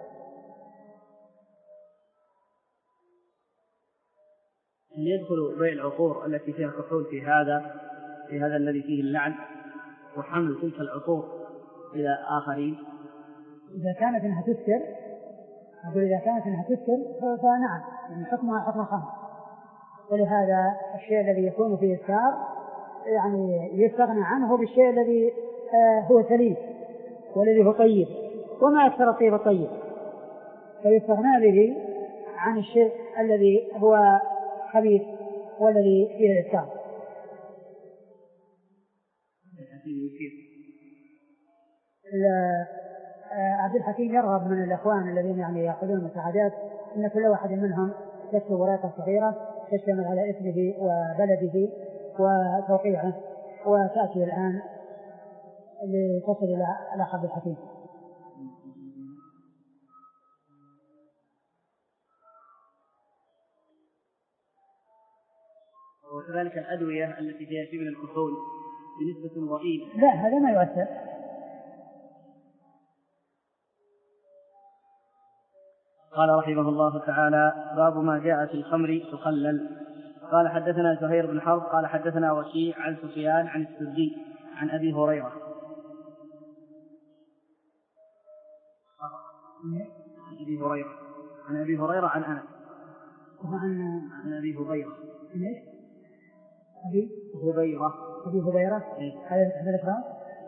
هل يدخل بيع العطور التي فيها كحول في هذا في هذا الذي فيه اللعن، وحمل تلك العطور إلى آخرين؟ إذا كانت إنها تسكر، أقول إذا كانت إنها تسكر فنعم، يعني حكمها حكم الخمر. ولهذا الشيء الذي يكون فيه إسكار يعني يستغنى عنه بالشيء الذي آه هو سليم والذي هو طيب، وما أكثر الطيب الطيب، فيستغنى به عن الشيء الذي هو خبيث والذي فيه الإسكار. عبد الحكيم يرغب من الأخوان الذين يعني يأخذون المساعدات أن كل واحد منهم يكتب ورقة صغيرة تشتمل على اسمه وبلده وتوقيعه، وتأتي الآن لتصل إلى الأخ عبد الحكيم. وكذلك الأدوية التي فيها شيء من الكحول بنسبة ضئيلة. لا هذا ما يؤثر. قال رحمه الله تعالى: باب ما جاء في الخمر تخلل. قال حدثنا زهير بن حرب قال حدثنا وكيع عن سفيان عن السدي عن أبي هريرة عن أبي هريرة عن أبي هريرة عن أنس عن عن أبي هريرة أبي هريرة أبي هريرة هذا هذا الإكرام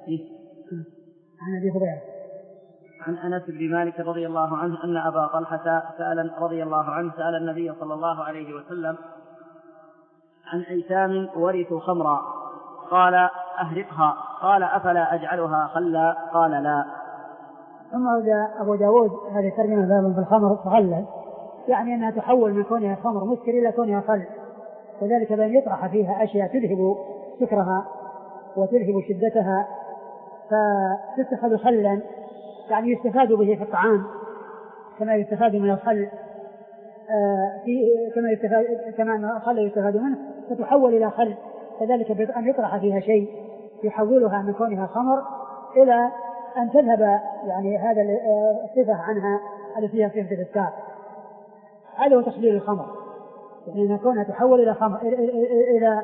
عن أبي هريرة عن أنس بن مالك رضي الله عنه أن أبا طلحة سأل رضي الله عنه سأل النبي صلى الله عليه وسلم عن أيتام ورثوا خمرا، قال: أهرقها. قال: أفلا أجعلها خلا؟ قال: لا. ثم أورد أبو داود هذه ترجمة باب في الخمر تخلل، يعني أنها تحول من كونها خمر مسكر إلى كونها خل، وذلك بأن يطرح فيها أشياء تذهب سكرها وتذهب شدتها فتتخذ خلا، يعني يستفاد به في الطعام كما يستفاد من الخل آه في كما يستفاد كما أن الخل يستفاد منه، فتحول إلى خل، كذلك بأن يطرح فيها شيء يحولها من كونها خمر إلى أن تذهب يعني هذا الصفة عنها التي فيها صفة الإسكار. هذا هو تخليل الخمر، يعني أن كونها تحول إلى خمر إلى, إلى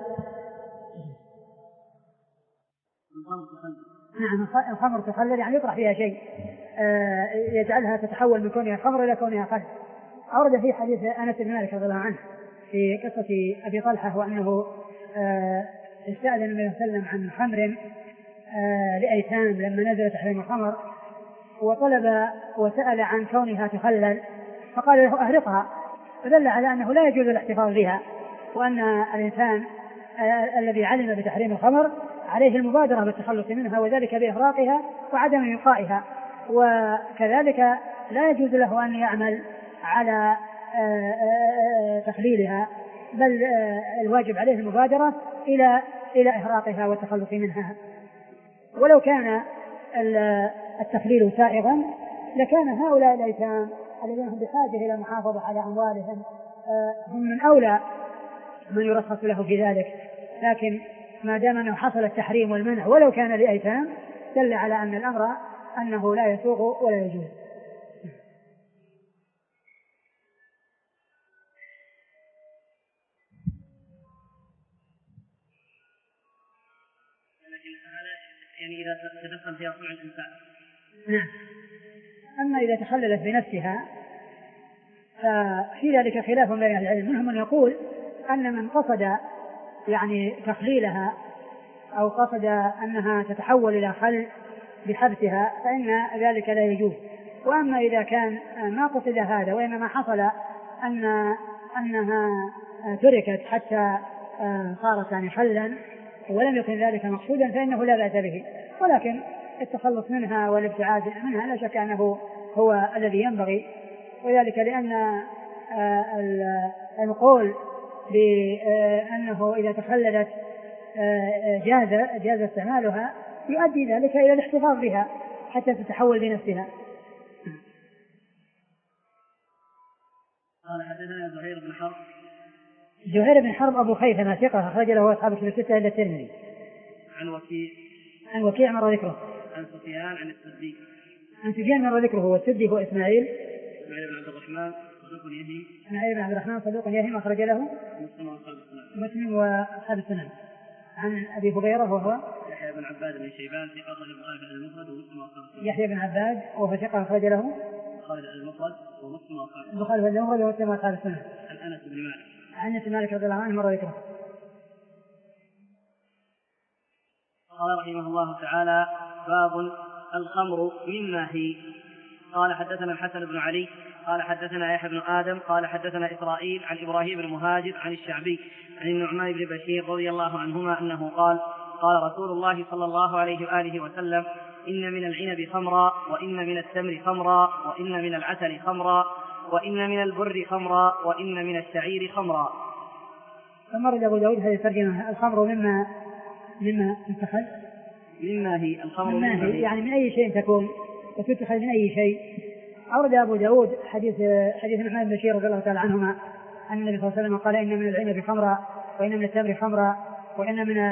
نعم الخمر تخلل، يعني يطرح فيها شيء آه يجعلها تتحول من كونها خمر إلى كونها خل. أورد في حديث أنس بن مالك رضي الله عنه في قصة أبي طلحة وأنه آه استأذن النبي صلى الله عليه وسلم عن خمر آه لأيتام لما نزل تحريم الخمر، وطلب وسأل عن كونها تخلل فقال له أهرقها، فدل على أنه لا يجوز الاحتفاظ بها، وأن الإنسان الذي علم بتحريم الخمر عليه المبادرة بالتخلص منها، وذلك بإهراقها وعدم إبقائها. وكذلك لا يجوز له أن يعمل على تخليلها، بل الواجب عليه المبادرة إلى إلى إهراقها والتخلص منها. ولو كان التخليل سائغا لكان هؤلاء الأيتام الذين هم بحاجة إلى المحافظة على أموالهم هم من أولى من يرخص له في ذلك، لكن ما دام أنه حصل التحريم والمنع ولو كان لأيتام دل على أن الأمر أنه لا يسوغ ولا يجوز. يعني إذا تدخل فيها صنع الإنسان. نعم. أما إذا تخللت بنفسها ففي ذلك خلاف بين العلم، منهم من يقول أن من قصد يعني تخليلها أو قصد أنها تتحول إلى خل بحبسها فإن ذلك لا يجوز. وأما إذا كان ما قصد هذا وإنما حصل أن أنها تركت حتى صارت يعني خلا ولم يكن ذلك مقصودا فإنه لا بأس به، ولكن التخلص منها والابتعاد منها لا شك أنه هو الذي ينبغي، وذلك لأن القول بأنه إذا تخللت جاز جاز استعمالها يؤدي ذلك إلى الاحتفاظ بها حتى تتحول بنفسها. قال حدثنا زهير بن حرب. زهير بن حرب أبو خيثمة ثقة أخرج له أصحاب الكتب الستة إلا الترمذي. عن وكيع. عن وكيع مر ذكره. عن سفيان عن السدي. عن سفيان مر ذكره، والسدي هو إسماعيل. إسماعيل بن عبد الرحمن صدوق يهم. إسماعيل بن عبد الرحمن صدوق يهم أخرج له مسلم وأصحاب السنن. مسلم وأصحاب السنن. عن أبي هريرة وهو يحيى بن عباد بن شيبان ثقة أخرج البخاري في المفرد ومسلم وأصحاب السنن. يحيى بن عباد وهو ثقة أخرج له البخاري في المفرد ومسلم وأصحاب السنن. البخاري في المفرد ومسلم وأصحاب السنن. عن أنس بن مالك. عن أنس بن مالك رضي الله عنه مر ذكره. قال رحمه الله تعالى: باب الخمر مما هي. قال حدثنا الحسن بن علي قال حدثنا يحيى بن آدم قال حدثنا إسرائيل عن إبراهيم بن مهاجر عن الشعبي عن النعمان بن بشير رضي الله عنهما أنه قال: قال رسول الله صلى الله عليه وآله وسلم: إن من العنب خمرا، وإن من التمر خمرا، وإن من العسل خمرا، وإن من البر خمرا، وإن من الشعير خمرا. ثم رد أبو داود هذه الترجمة: الخمر مما مما تتخذ مما هي الخمر مما مما هي هي يعني من أي شيء تكون وتتخذ من أي شيء. أورد أبو داود حديث حديث النعمان بن بشير رضي الله تعالى عنهما أن النبي صلى الله عليه وسلم قال: إن من العنب خمرا، وإن من التمر خمرا، وإن من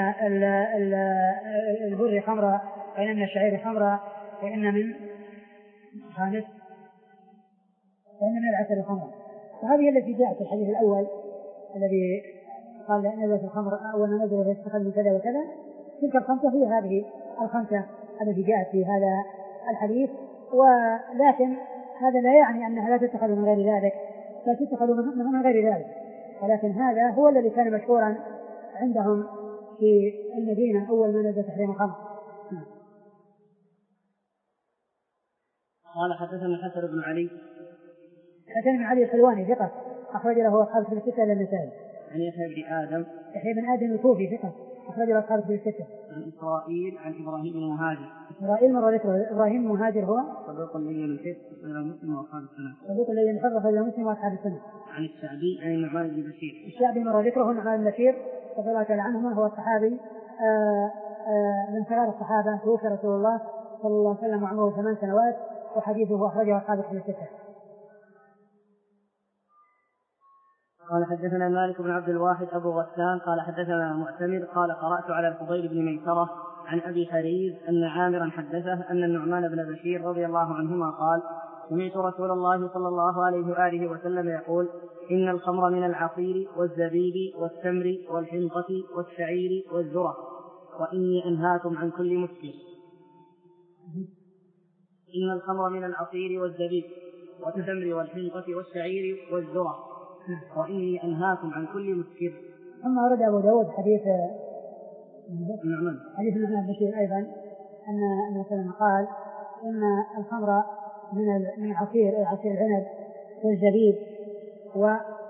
البر خمرا، وإن من الشعير خمرا، وإن من خامس وإن من العسل خمرا. وهذه التي جاءت في الحديث الأول الذي قال: نزلت الخمر أول ما نزل فيستخدم من كذا وكذا. تلك الخمسة هي هذه الخمسة التي جاءت في هذا الحديث، ولكن هذا لا يعني أنها لا تتخذ من غير ذلك، لا تتخذ من غير ذلك، ولكن هذا هو الذي كان مشهورا عندهم في المدينة أول ما نزل تحريم الخمر. قال حدثنا الحسن بن علي. حسن بن علي الحلواني ثقة أخرج له أصحاب الكتب الستة إلا النسائي. عن يحيى بن آدم. يحيى بن آدم الكوفي ثقة أخرج له أصحاب الكتب الستة. عن إسرائيل عن إبراهيم بن مهاجر. إسرائيل مر ذكره. إبراهيم بن مهاجر هو صدوق لين الحفظ إلى مسلم وأصحاب السنة. صدوق لين الحفظ إلى مسلم وأصحاب السنة. عن الشعبي عن النعمان بن بشير. الشعبي مر ذكره. النعمان بن بشير رضي الله تعالى عنهما هو الصحابي آآ آآ من صغار الصحابة، توفي رسول الله صلى الله عليه وسلم وعمره ثمان سنوات، وحديثه أخرجه أصحاب الكتب الستة. قال حدثنا مالك بن عبد الواحد أبو غسان قال حدثنا معتمر قال: قرأت على الفضيل بن ميسرة عن أبي حريز أن عامرا حدثه أن النعمان بن بشير رضي الله عنهما قال: سمعت رسول الله صلى الله عليه وآله وسلم يقول: إن الخمر من العصير والزبيب والتمر والحنطة والشعير والذرة، وإني أنهاكم عن كل مسكر. إن الخمر من العصير والزبيب والتمر والحنطة والشعير والذرة، وإني أنهاكم عن كل مسكر. ثم ورد أبو داود حديث النعمان حديث النعمان بن بشير أيضا أن النبي صلى الله عليه وسلم قال: إن الخمر من من عصير عصير العنب والزبيب و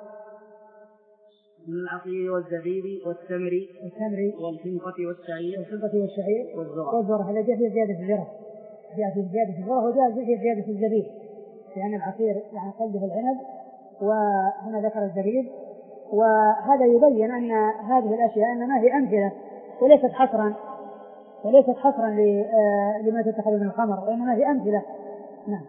من العصير والزبيب والتمر والتمر والحنطة والشعير والحنطة والشعير والذرة. والذرة هذا جاء في زيادة الذرة، جاء في زيادة الذرة وجاء في زيادة الزبيب، لأن العصير يعني قلبه العنب وهنا ذكر الزبيب. وهذا يبين أن هذه الأشياء إنما هي أمثلة وليست حصرا وليست حصرا لما تتخذ من الخمر، وإنما هي أمثلة. نعم.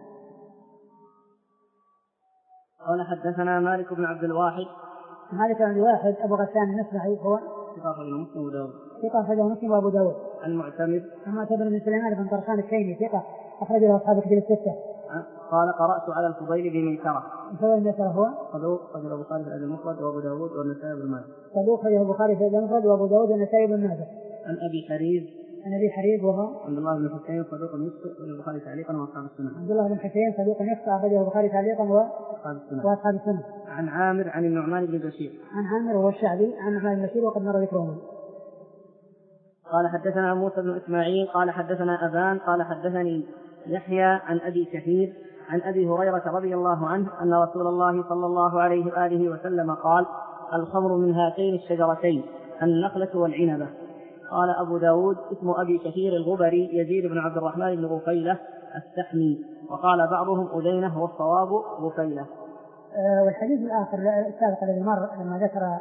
قال حدثنا مالك بن عبد الواحد. مالك بن عبد الواحد أبو غسان النسمعي هو ثقة أخرجه مسلم وأبو داود. ثقة أخرجه مسلم وأبو داود. المعتمد. المعتمد بن سليمان بن طرخان التيمي ثقة أخرجه أصحاب كتب الستة. قال قرأت على الفضيل بميسرة. الفضيل بميسرة هو صدوق أخرجه البخاري في المفرد وأبو داود والنسائي بن ماجه. صدوق أخرجه البخاري في المفرد وأبو داود والنسائي بن ماجه. عن أبي حريز. عن أبي حريز وهو عبد الله بن حسين صدوق يخطئ البخاري تعليقا وأصحاب السنة. عبد الله بن حسين صدوق يخطئ أخرجه البخاري تعليقا وأصحاب السنة. وأصحاب السنة. عن عامر عن النعمان بن بشير. عن عامر وهو الشعبي عن النعمان بن بشير وقد مر ذكرهم. قال حدثنا موسى بن إسماعيل قال حدثنا أبان قال حدثني يحيى عن أبي كثير عن أبي هريرة رضي الله عنه أن رسول الله صلى الله عليه وآله وسلم قال: الخمر من هاتين الشجرتين النخلة والعنبة. قال أبو داود: اسم أبي كثير الغبري يزيد بن عبد الرحمن بن غفيلة السحمي، وقال بعضهم أدينة والصواب غفيلة. أه والحديث الآخر السابق الذي مر لما ذكر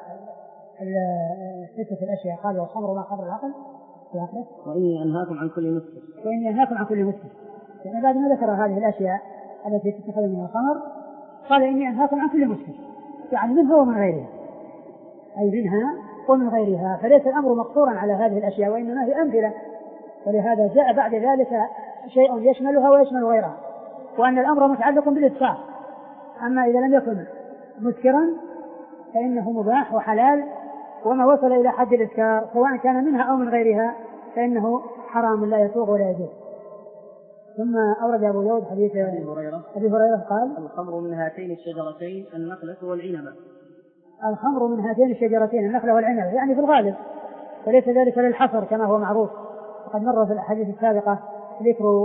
ستة الأشياء قال: والخمر ما خمر العقل في آخره وإني أنهاكم عن كل مسكر. وإني أنهاكم عن كل مسكر. يعني بعد ما ذكر هذه الأشياء التي تتخذ من الخمر قال: إني أنهاكم عن كل مسكر، يعني منها ومن غيرها، أي منها ومن غيرها. فليس الأمر مقصورا على هذه الأشياء وإنما هي أمثلة، ولهذا جاء بعد ذلك شيء يشملها ويشمل غيرها، وأن الأمر متعلق بالإسكار. أما إذا لم يكن مسكرا فإنه مباح وحلال، وما وصل إلى حد الإسكار سواء كان منها أو من غيرها فإنه حرام لا يسوغ ولا يجوز. ثم أورد أبو داود حديث أبي هريرة أبي هريرة قال: الخمر من هاتين الشجرتين النخلة والعنبة. الخمر من هاتين الشجرتين النخلة والعنبة، يعني في الغالب، وليس ذلك للحصر كما هو معروف. وقد مر في الأحاديث السابقة ذكر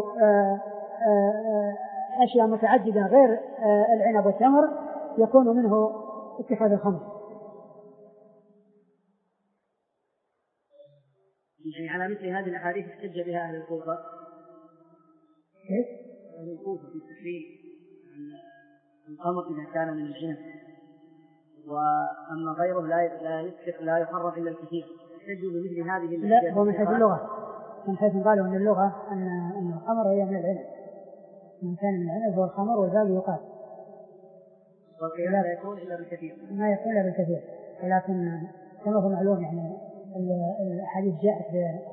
أشياء متعددة غير العنب والتمر يكون منه اتخاذ الخمر. يعني على مثل هذه الأحاديث احتج بها أهل الكوفة. كيف؟ أهل الكوفة في التحريم الخمر إذا كان من العنب، وأما غيره لا لا يسكت لا يحرم إلا الكثير، احتجوا بمثل هذه. لا، هو من حيث اللغة، من حيث قالوا من اللغة أن أن الخمر هي من العنب، من كان من العنب هو الخمر والباب يقال. لا يكون إلا بالكثير. ما يكون إلا بالكثير، ولكن كما هو معلوم يعني الأحاديث جاءت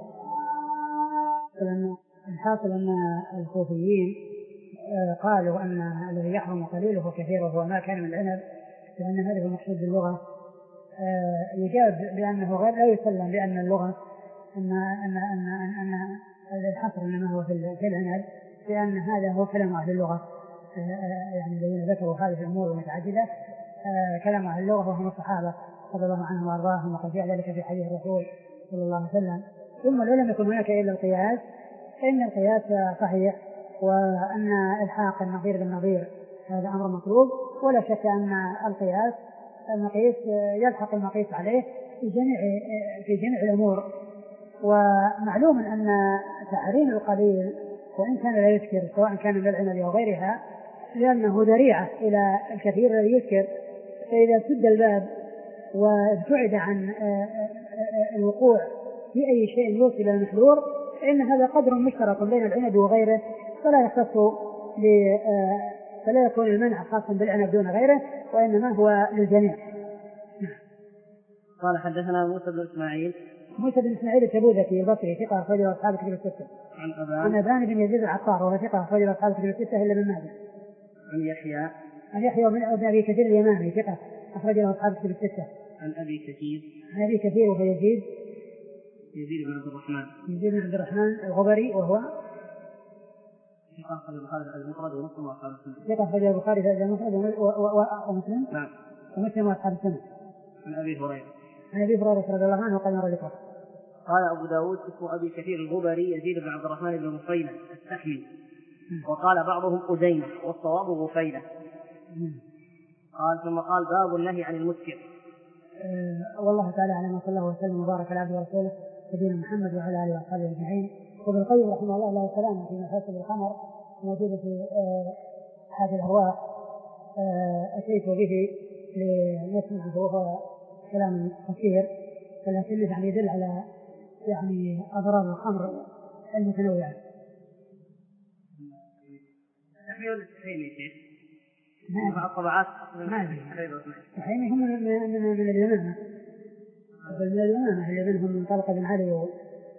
بأن الحاصل أن الكوفيين قالوا أن الذي يحرم قليله وكثيره هو ما كان من العنب، لأن هذا هو المقصود باللغة. يجاب بأنه غير لا يسلم بأن اللغة أن أن أن أن, أن الحصر إنما هو في العنب، لأن هذا هو كلام أهل اللغة، يعني الذين ذكروا هذه الأمور المتعددة كلام أهل اللغة وهم الصحابة رضي الله عنهم وأرضاهم، وقد جاء ذلك في حديث الرسول صلى الله عليه وسلم. ثم لو لم يكن هناك إلا القياس فإن القياس صحيح، وأن إلحاق النظير بالنظير هذا أمر مطلوب، ولا شك أن القياس المقيس يلحق المقيس عليه في جميع في جميع الأمور. ومعلوم أن تحريم القليل وإن كان لا يسكر سواء كان من العنب أو غيرها لأنه ذريعة إلى الكثير الذي يسكر، فإذا سد الباب وابتعد عن الوقوع في أي شيء يوصل إلى المحذور فإن هذا قدر مشترك بين العنب وغيره، فلا يختص فلا يكون المنع خاصا بالعنب دون غيره، وإنما هو للجميع. قال حدثنا موسى بن إسماعيل موسى بن إسماعيل التبوذكي البصري ثقة أخرج له أصحاب الكتب الستة. عن أبان عن أبان بن يزيد العطار وهو ثقة أخرج له أصحاب الكتب الستة إلا من ماجه. عن يحيى عن يحيى بن أبي كثير اليماني ثقة أخرج له أصحاب الكتب الستة. عن أبي كثير عن أبي كثير وهو يزيد يزيد بن عبد الرحمن يزيد بن عبد الرحمن الغبري وهو ثقة أخرج البخاري في المفرد ومسلم وأصحاب السنة. ثقة أخرج البخاري في المفرد ومسلم نعم ومسلم وأصحاب السنة. عن أبي هريرة عن أبي هريرة رضي الله عنه وقال مر ذكره. قال أبو داود اسم أبي كثير الغبري يزيد بن عبد الرحمن بن غفيلة السحمي، وقال بعضهم أدينة والصواب غفيلة. قال ثم قال باب النهي عن المسكر. أه والله تعالى على ما صلى الله وسلم وبارك على عبده ورسوله نبينا محمد وعلى آله وأصحابه أجمعين. وابن القيم رحمه الله له كلام في مفاسد الخمر موجودة في أه هذه الأرواح، أه أتيت به لنسمعه وهو كلام كثير، ولكنه يعني يدل على يعني أضرار الخمر المتنوعة. تحميل التحريمي شيء ما بعض الطبعات ما أدري التحريمي هم من من من اليمامة، بل من اليمامة اللي منهم من طلق بن علي و...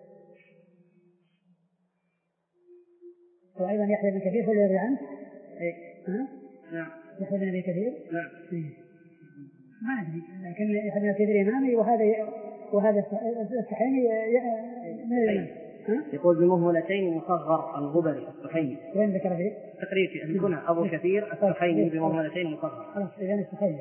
وأيضا يحيى بن كثير هو يروي عنه. إيه ها؟ نعم. يحيى بن أبي كثير. نعم. إيه. ما أدري لكن يحيى بن كثير إمامي وهذا وهذا التحريمي من اليمامة. يقول بمهملتين مصغر الغبري السحيمي. وين ذكر فيه؟ تقريب في الكنى أبو كثير السحيمي بمهملتين مصغر. خلاص إذا السحيمي.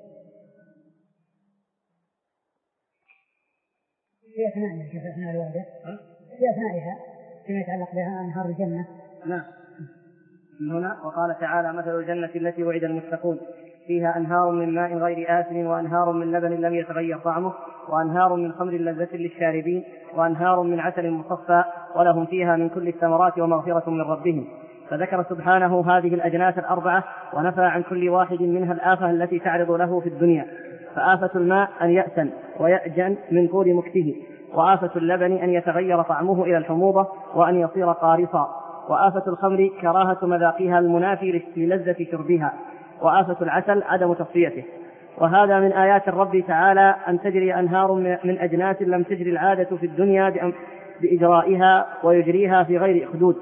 في أثنائها في أثناء الوردة في أثنائها فيما يتعلق بها أنهار الجنة. نعم. من هنا وقال تعالى مثل الجنة التي وعد المتقون فيها أنهار من ماء غير آسن وأنهار من لبن لم يتغير طعمه وأنهار من خمر لذة للشاربين وأنهار من عسل مصفى ولهم فيها من كل الثمرات ومغفرة من ربهم. فذكر سبحانه هذه الأجناس الأربعة ونفى عن كل واحد منها الآفة التي تعرض له في الدنيا. فآفة الماء أن يأسن ويأجن من طول مكته، وآفة اللبن أن يتغير طعمه إلى الحموضة وأن يصير قارصا، وآفة الخمر كراهة مذاقها المنافي للذة شربها، وآفة العسل عدم تصفيته. وهذا من آيات الرب تعالى أن تجري أنهار من أجناس لم تجري العادة في الدنيا بإجرائها ويجريها في غير إخدود،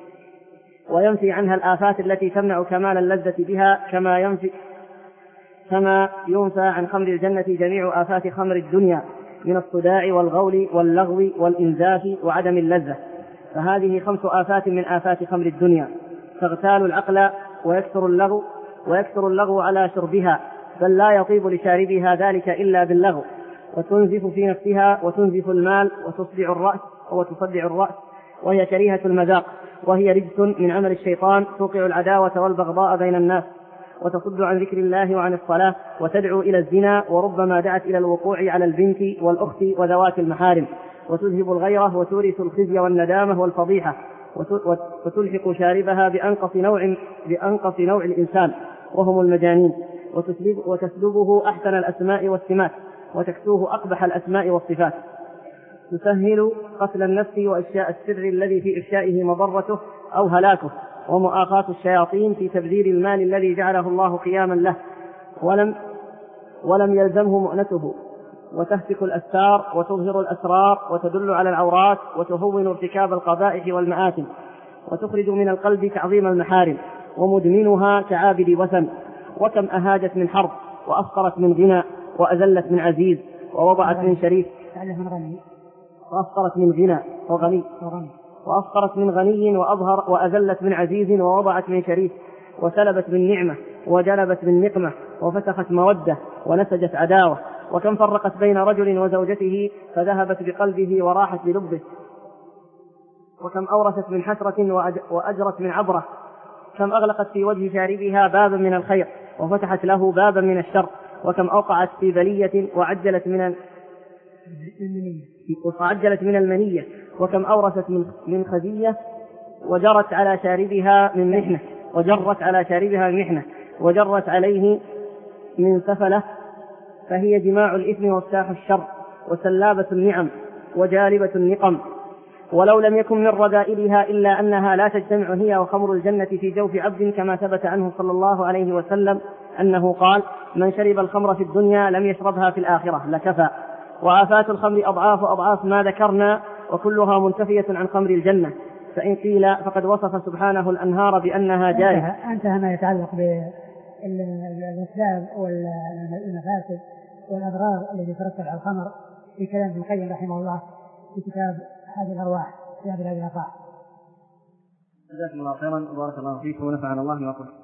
وينفي عنها الآفات التي تمنع كمال اللذة بها كما ينفي كما ينفى عن خمر الجنة جميع آفات خمر الدنيا من الصداع والغول واللغو والإنزاف وعدم اللذة. فهذه خمس آفات من آفات خمر الدنيا تغتال العقل ويكثر اللغو ويكثر اللغو على شربها، بل لا يطيب لشاربها ذلك إلا باللغو، وتنزف في نفسها وتنزف المال وتصدع الرأس وتصدع الرأس وهي كريهة المذاق، وهي رجس من عمل الشيطان توقع العداوة والبغضاء بين الناس وتصد عن ذكر الله وعن الصلاة وتدعو إلى الزنا، وربما دعت إلى الوقوع على البنت والأخت وذوات المحارم، وتذهب الغيرة وتورث الخزي والندامة والفضيحة، وتلحق شاربها بأنقص نوع, بأنقص نوع الإنسان وهم المجانين، وتسلب وتسلبه أحسن الأسماء والسمات وتكسوه أقبح الأسماء والصفات، تسهل قتل النفس وإفشاء السر الذي في إفشائه مضرته أو هلاكه، ومؤاخاة الشياطين في تبذير المال الذي جعله الله قياما له ولم, ولم يلزمه مؤنته، وتهتك الأستار وتظهر الأسرار وتدل على العورات وتهون ارتكاب القبائح والمآثم، وتخرج من القلب تعظيم المحارم، ومدمنها كعابد وثن. وكم أهاجت من حرب وأفقرت من غنى وأذلت من عزيز ووضعت من شريف وأفقرت من غنى وغني وأفقرت من غني وأظهر وأذلت من عزيز ووضعت من شريف، وسلبت من نعمة وجلبت من نقمة وفتخت مودة ونسجت عداوة. وكم فرقت بين رجل وزوجته فذهبت بقلبه وراحت بلبه، وكم أورثت من حسرة وأجرت من عبرة. كم أغلقت في وجه شاربها بابا من الخير وفتحت له بابا من الشر، وكم أوقعت في بلية وعجلت من وعجلت من المنية، وكم أورثت من خزية وجرت على شاربها من محنة وجرت على شاربها من محنة وجرت عليه من سفلة. فهي جماع الإثم ومفتاح الشر وسلابة النعم وجالبة النقم. ولو لم يكن من رذائلها إلا أنها لا تجتمع هي وخمر الجنة في جوف عبد، كما ثبت عنه صلى الله عليه وسلم أنه قال: من شرب الخمر في الدنيا لم يشربها في الآخرة لكفى. وآفات الخمر أضعاف أضعاف ما ذكرنا وكلها منتفية عن خمر الجنة، فإن قيل فقد وصف سبحانه الأنهار بأنها جارية. انتهى ما يتعلق بالأسباب والمفاسد والأضرار التي ترتب على الخمر في كلام ابن القيم رحمه الله في كتاب هذه الأرواح في هذه الأرواح. جزاكم الله خيرا وبارك الله فيكم ونفعنا الله بما قلت.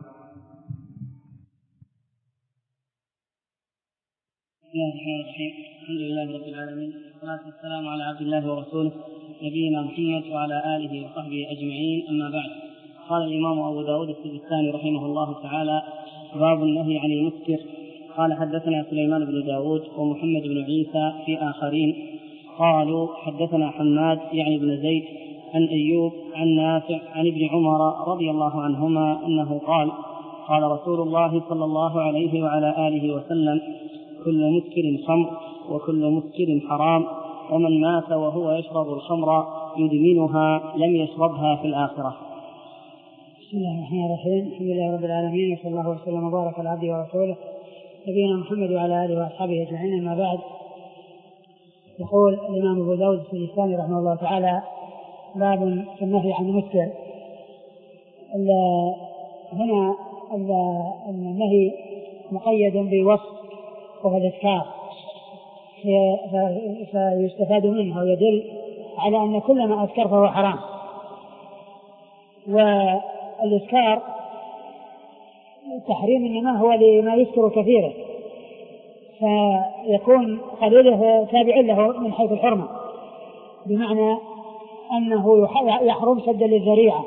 بسم الله الرحمن الرحيم. الحمد لله رب العالمين، والصلاة والسلام على عبد الله ورسوله نبينا محمد وعلى آله وصحبه أجمعين، أما بعد. قال الإمام أبو داود السجستاني رحمه الله تعالى: باب النهي عن المسكر. قال: حدثنا سليمان بن داود ومحمد بن عيسى في آخرين قالوا: حدثنا حماد يعني بن زيد عن أيوب عن نافع عن ابن عمر رضي الله عنهما أنه قال: قال رسول الله صلى الله عليه وعلى آله وسلم: كل مسكر خمر وكل مسكر حرام، ومن مات وهو يشرب الخمر يدمنها لم يشربها في الآخرة. بسم الله الرحمن الرحيم. الحمد لله رب العالمين، وصلى الله وسلم وبارك على عبده ورسوله نبينا محمد وعلى آله وأصحابه أجمعين. أما بعد، يقول الإمام أبو داود السجستاني رحمه الله تعالى: باب في النهي عن المسكر. هنا النهي مقيد بوصف وهو الإسكار، فيستفاد منه ويدل على أن كل ما أسكر فهو حرام. والإسكار التحريم إنما هو لما يسكر كثيره، فيكون قليله تابع له من حيث الحرمة، بمعنى أنه يحرم سدا للذريعة،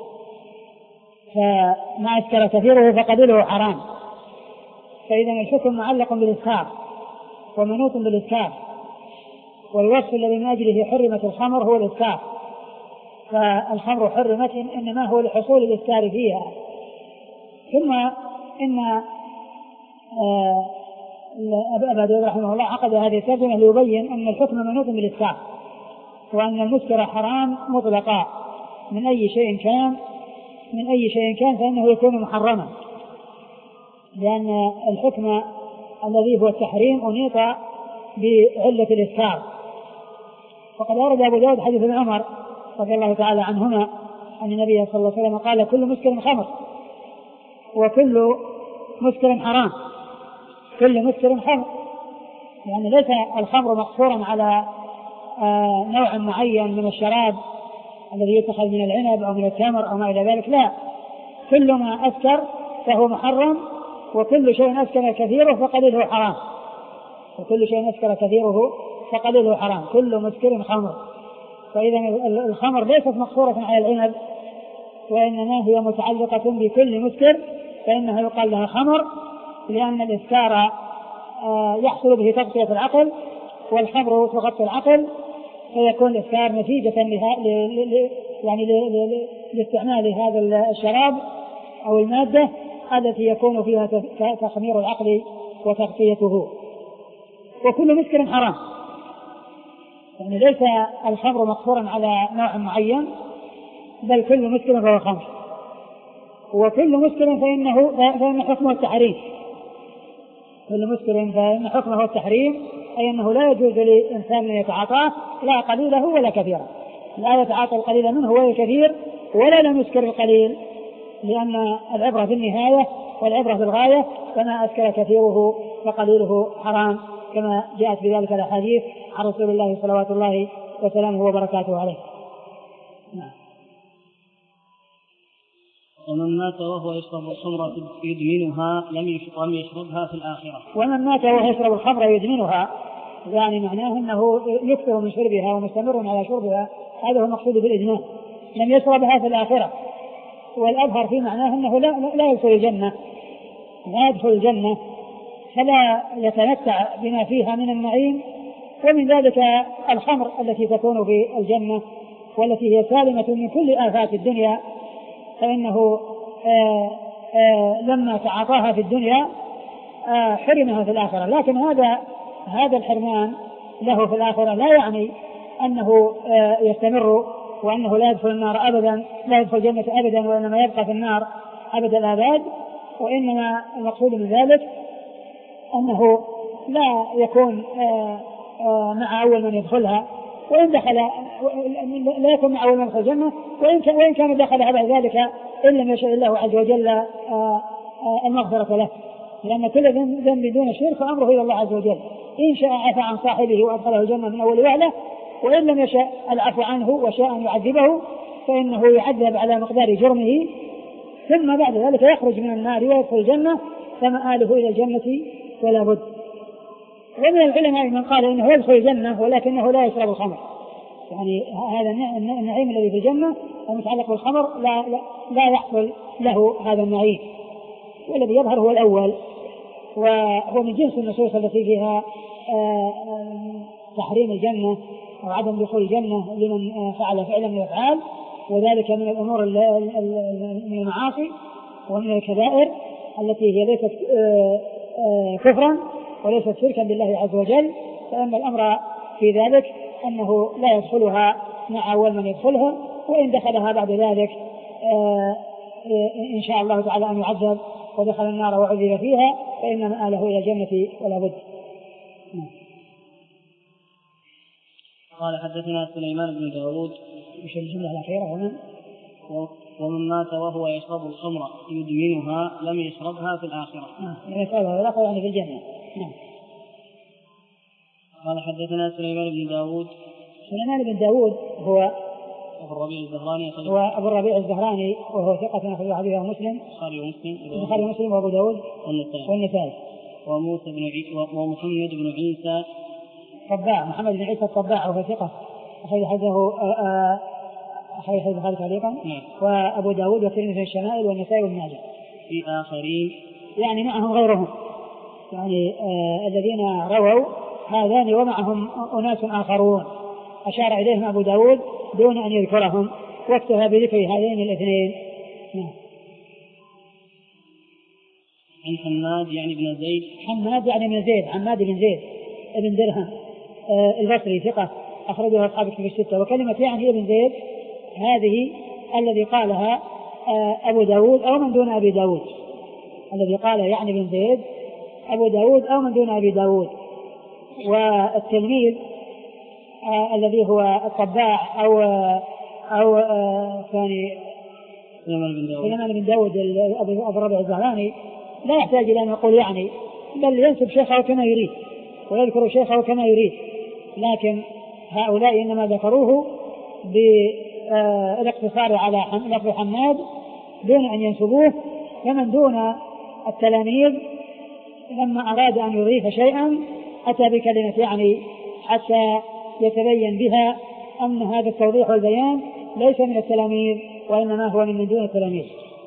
فما أسكر كثيره فقليله حرام. فإذا الحكم معلق بالإسكار ومنوط بالإسكار، والوصف الذي من أجله حرمت الخمر هو الإسكار، فالخمر حرمت إنما هو لحصول الإسكار فيها. ثم إن أبا داود رحمه الله عقد هذه الترجمة ليبين أن الحكم منوط بالإسكار، وأن المسكر حرام مطلقا من أي شيء كان من أي شيء كان فإنه يكون محرما، لأن الحكم الذي هو التحريم أنيط بعلة الإسكار. وقد ورد أبو داود حديث ابن عمر رضي الله تعالى عنهما أن النبي صلى الله عليه وسلم قال: كل مسكر خمر وكل مسكر حرام. كل مسكر خمر يعني ليس الخمر مقصورا على آه نوع معين من الشراب الذي يتخذ من العنب أو من التمر أو ما إلى ذلك، لا، كل ما أسكر فهو محرم، وكل شيء أسكر كثيره فقليله حرام، وكل شيء أسكر كثيره فقليله حرام. كل مسكر خمر. فإذا الخمر ليست مقصورة على العنب، وإنما هي متعلقة بكل مسكر، فإنها يقال لها خمر، لأن الإسكار يحصل به تغطية العقل، والخمر تغطي العقل، فيكون الإسكار نتيجة يعني لاستعمال هذا الشراب أو المادة التي يكون فيها تخمير العقل وتغطيته. وكل مسكر حرام، يعني ليس الخمر مقصورا على نوع معين، بل كل مسكر فهو خمر. وكل مسكر فإنه فإن حكمه التحريم. كل مسكر فإن حكمه التحريم، أي أنه لا يجوز لإنسان أن يتعاطاه، لا قليله ولا كثيرا، لا يتعاطى القليل منه ولا الكثير، ولا لم يسكر القليل، لأن العبرة في النهاية والعبرة في الغاية، فما أسكر كثيره فقليله حرام، كما جاءت بذلك الأحاديث عن رسول الله صلوات الله وسلامه وبركاته عليه. نعم. ومن مات وهو يشرب الخمر يدمنها لم يشربها في الآخرة. ومن مات وهو يشرب الخمر يدمنها، يعني معناه أنه يكثر من شربها ومستمر على شربها، هذا هو المقصود بالإدمان، لم يشربها في الآخرة. والأظهر في معناه أنه لا, لا يدخل الجنة لا يدخل الجنة فلا يتمتع بما فيها من النعيم. ومن ذلك الخمر التي تكون في الجنة والتي هي سالمة من كل آفات الدنيا، فإنه آآ آآ لما تعاطاها في الدنيا حرمها في الآخرة. لكن هذا هذا الحرمان له في الآخرة لا يعني أنه يستمر وأنه لا يدخل النار أبدا، لا يدخل الجنة أبدا، وإنما يبقى في النار أبد الآباد. وإنما المقصود من ذلك أنه لا يكون آآ آآ مع أول من يدخلها، وإن دخل لا يكون مع أول من يدخل الجنة، وإن كان دخلها بعد ذلك إن لم يشاء الله عز وجل المغفرة له، لأن كل ذنب دون شرك فأمره إلى الله عز وجل، إن شاء عفى عن صاحبه وأدخله الجنة من أول وهلة، وإن لم يشاء العفو عنه وشاء أن يعذبه فإنه يعذب على مقدار جرمه، ثم بعد ذلك يخرج من النار ويدخل الجنة، فمآله إلى الجنة ولا بد. ومن العلماء من قال إنه يدخل الجنة ولكنه لا يشرب الخمر، يعني هذا النعيم الذي في الجنة المتعلق بالخمر لا, لا, لا يحصل له هذا النعيم، والذي يظهر هو الأول، وهو من جنس النصوص التي فيها تحريم الجنة أو عدم دخول الجنة لمن فعل فعلا من الأفعال، وذلك من الأمور من المعاصي ومن الكبائر التي هي ليست كفرا وليست شركا بالله عز وجل. فإن الأمر في ذلك أنه لا يدخلها مع أول من يدخلها، وإن دخلها بعد ذلك إن شاء الله تعالى أن يعذب ودخل النار وعذب فيها فإن مآله إلى الجنة ولا بد. قال حدثنا سليمان بن داود مش الجملة الأخيرة ومن ومن مات وهو يشرب الخمر يدمنها لم يشربها في الآخرة. يعني يشربها في الآخرة يعني في الجنة. نعم. قال حدثنا سليمان بن داود سليمان بن داود هو أبو الربيع الزهراني هو أبو الربيع الزهراني وهو ثقة أخرج حديثه مسلم البخاري ومسلم البخاري ومسلم وأبو داود والنسائي والنسائي وموسى بن عيسى ومحمد بن عيسى الطباع محمد بن عيسى الطباع وهو ثقة أخرج حديثه أخرج حديث البخاري تعليقا. وأبو داود والترمذي في الشمائل والنسائي والماجه. في آخرين يعني معهم غيرهم، يعني آه الذين رووا هذان ومعهم أناس آخرون أشار إليهم أبو داود دون أن يذكرهم، واكتفى بذكر هذين الاثنين. نعم. عن حماد يعني بن زيد حماد يعني بن زيد حماد بن زيد ابن درهم آه البصري ثقة أخرجه أصحاب الكتب الستة. وكلمة يعني ابن زيد هذه الذي قالها آه أبو داود أو من دون أبي داود، الذي قال يعني بن زيد أبو داود أو من دون أبي داود. والتلميذ آه الذي هو الطباع أو آه أو آه ثاني سليمان بن داود أبو الربيع الزهراني لا يحتاج إلى أن يقول يعني، بل ينسب شيخه كما يريد ويذكر شيخه كما يريد، لكن هؤلاء إنما ذكروه بالاقتصار على لفظ حماد دون أن ينسبوه. فمن دون التلاميذ لما أراد أن يضيف شيئا أتى بكلمة يعني حتى يتبين بها أن هذا التوضيح والبيان ليس من التلاميذ وإنما هو من دون التلاميذ.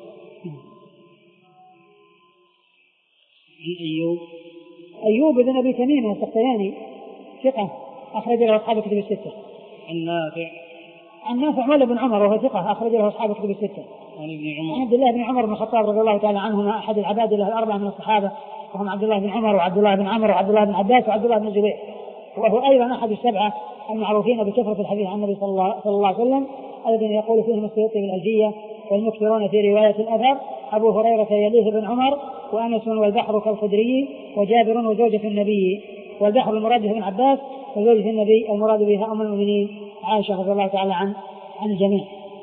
أيوب أيوب بن أبي تميم السختياني ثقة أخرج له أصحاب الكتب الستة. عن نافع عن نافع مولى بن عمر وهو ثقة أخرج له أصحاب الكتب الستة. عن ابن عمر عن عبد الله بن عمر بن الخطاب رضي الله تعالى عنهما أحد العباد له الأربعة من الصحابة، وهم عبد الله بن عمر وعبد الله بن عمرو وعبد الله بن عباس وعبد الله بن الزبير، وهو أيضا أحد السبعة المعروفين بكثرة الحديث عن النبي صلى الله, صلى الله عليه وسلم الذين يقول فيهم السيوطي بالألفية والمكثرون في رواية الأثر أبو هريرة يليه بن عمر وأنس والبحر كالخدري وجابر وزوجة النبي، والبحر المراد به ابن عباس وزوجة النبي المراد بها أم المؤمنين عائشة رضي الله تعالى عن عن الجميع.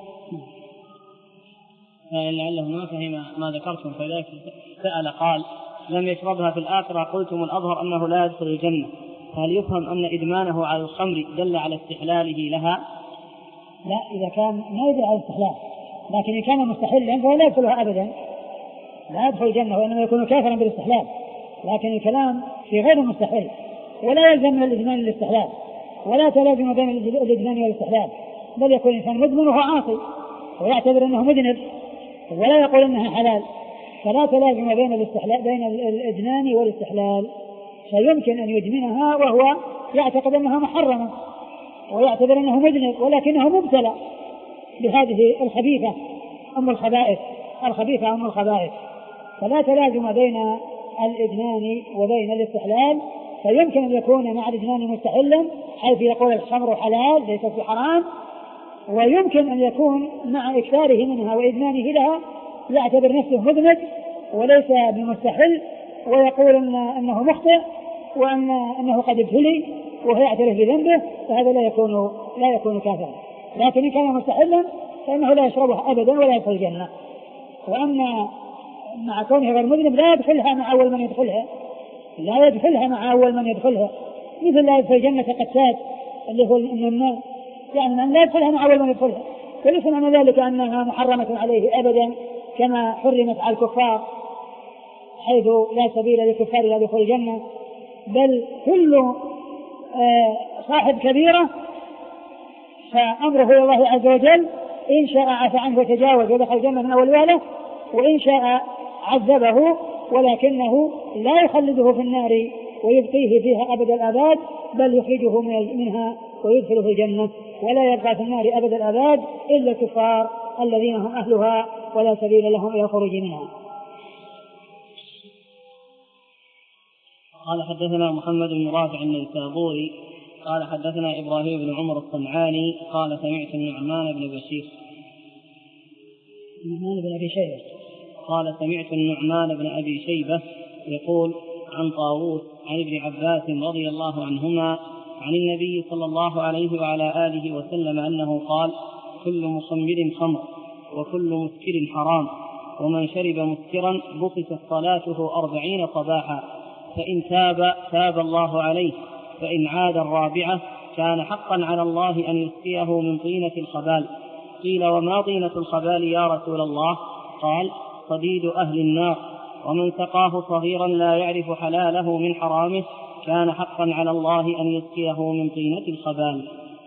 لعله ما فهم ما ذكرتم فذلك سأل قال لم يشربها في الآخرة قلتم الأظهر أنه لا يدخل الجنة، هل يفهم أن إدمانه على الخمر دل على استحلاله لها؟ لا، إذا كان ما يدل على الاستحلال، لكن إن كان مستحلا فهو لا يدخلها أبدا، لا يدخل الجنة وإنما يكون كافرا بالاستحلال. لكن الكلام في غير المستحل، ولا يلزم من الإدمان الاستحلال، ولا تلازم بين الإدمان والاستحلال، بل يكون الإنسان مدمن وهو عاصي ويعتبر أنه مذنب ولا يقول أنها حلال، فلا تلازم بين الاستحلال بين الإدمان والاستحلال. فيمكن أن يدمنها وهو يعتقد أنها محرمة ويعتبر أنه مذنب ولكنه مبتلى بهذه الخبيثة أم الخبائث الخبيثة أم الخبائث، فلا تلازم بين الإدمان وبين الاستحلال. فيمكن أن يكون مع الإدمان مستحلا حيث يقول الخمر حلال ليست بحرام، ويمكن أن يكون مع إكثاره منها وإدمانه لها يعتبر نفسه مذنب وليس بمستحل ويقول إن أنه مخطئ وأن أنه قد ابتلي وهو يعترف بذنبه، فهذا لا يكون لا يكون كافرا. لكن إن كان مستحلا فإنه لا يشربها أبدا ولا يدخل الجنة. وأما مع كونه غير مذنب لا يدخلها مع أول من يدخلها لا يدخلها مع أول من يدخلها مثل لا يدخل الجنة قتات اللي هو النار، يعني من لا يدخلها مع أول من يدخلها، وليس معنى ذلك أنها محرمة عليه أبدا كما حرمت على الكفار حيث لا سبيل للكفار إلى دخول الجنة، بل كل صاحب كبيرة فأمره إلى الله عز وجل إن شاء عفى عنه وتجاوز ودخل الجنة من أول وهلة، وإن شاء عذبه ولكنه لا يخلده في النار ويبقيه فيها أبد الآباد، بل يخرجه منها ويدخله في الجنة، ولا يبقى في النار أبد الآباد إلا الكفار الذين هم أهلها ولا سبيل لهم إلى الخروج منها. قال حدثنا محمد بن رافع النيسابوري قال حدثنا إبراهيم بن عمر الصنعاني قال سمعت النعمان بن بشير النعمان بن أبي شيبة قال سمعت النعمان بن أبي شيبة يقول عن طاووس عن ابن عباس رضي الله عنهما عن النبي صلى الله عليه وعلى آله وسلم أنه قال كل مخمر خمر وكل مسكر حرام، ومن شرب مسكرا بطست صلاته أربعين صباحا، فإن تاب تاب الله عليه، فإن عاد الرابعة كان حقا على الله أن يسقيه من طينة الخبال. قيل وما طينة الخبال يا رسول الله؟ قال صديد أهل النار، ومن سقاه صغيرا لا يعرف حلاله من حرامه كان حقا على الله أن يسقيه من طينة الخبال.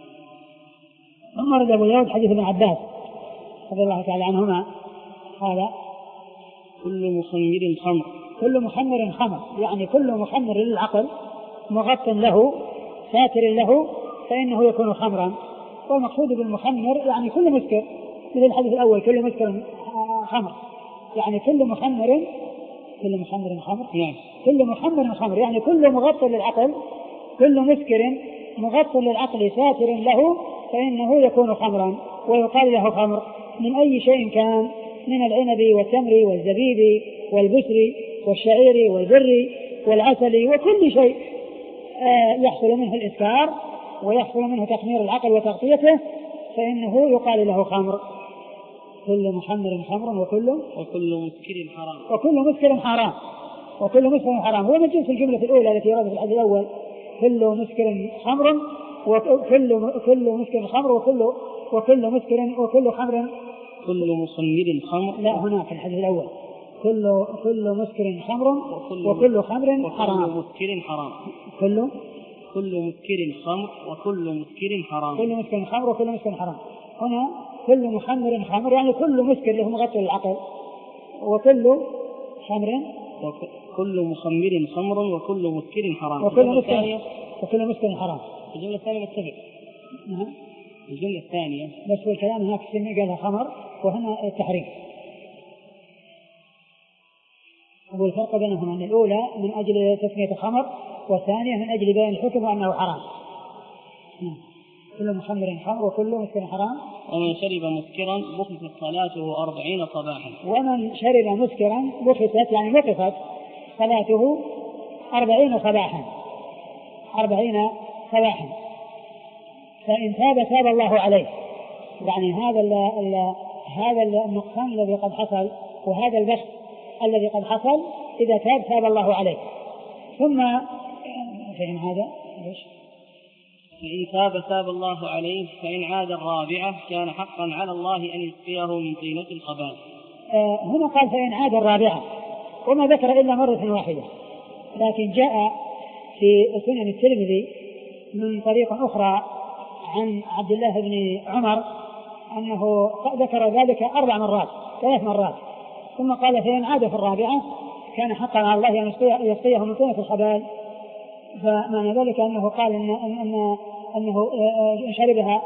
ثم ورد أبو داود حديث ابن عباس رضي الله تعالى عنهما قال كل مخمر خمر كل مخمر خمر، يعني كل مخمر للعقل مغط له ساتر له فإنه يكون خمرا. والمقصود بالمخمر يعني كل مسكر، مثل الحديث الأول كل مسكر خمر، يعني كل مخمر كل مخمر خمر يعني. كل مخمر خمر يعني كل مغط للعقل، كل مسكر مغط للعقل ساتر له فإنه يكون خمرا، ويقال له خمر من أي شيء كان، من العنب والتمر والزبيب والبسر والشعير والبر والعسل وكل شيء يحصل منه الإسكار ويحصل منه تخمير العقل وتغطيته فإنه يقال له خمر. كل محمر خمر وكل وكل مسكر حرام وكل مسكر حرام وكل مسكر حرام. هو من جنس الجملة الأولى التي وردت في الحديث الأول كل مسكر خمر وكل كل مسكر خمر وكل وكل مسكر وكل خمر كل مخمر خمر. لا هناك الحديث الأول كل كل مسكر خمر وكل, وكل خمر حرام. كل مسكر حرام كل كل مسكر خمر وكل مسكر حرام. كل مسكر خمر وكل مسكر حرام. هنا كل مخمر خمر يعني كل مسكر له مغطي للعقل، وكل خمر كل مخمر خمر وكل مسكر حرام. وكل مسكر وكل مسكر حرام. الجملة الثانية متفق. نعم. الجملة الثانية بس والكلام هناك سمي قالها خمر وهنا التحريم. والفرق بينهما أن الأولى من أجل تسمية خمر والثانية من أجل بيان الحكم وأنه حرام. كل مخمر خمر وكل مسكر حرام. ومن شرب مسكرا بخست صلاته أربعين صباحا. ومن شرب مسكرا بخست يعني وقفت صلاته أربعين صباحا أربعين صباحا فإن تاب تاب الله عليه. يعني هذا ال ال هذا النقصان الذي قد حصل وهذا البخس الذي قد حصل إذا تاب تاب الله عليه. ثم فإن هذا فإن تاب تاب الله عليه، فإن عاد الرابعة كان حقا على الله أن يسقيه من طينة الخبال. آه هنا قال فإن عاد الرابعة وما ذكر إلا مرة واحدة، لكن جاء في سنن الترمذي من طريق أخرى عن عبد الله بن عمر أنه ذكر ذلك أربع مرات ثلاث مرات ثم قال فإن عاد في الرابعة كان حقا على الله أن يسقيه من طينة الخبال. فمعنى ذلك أنه قال إن أن أنه شربها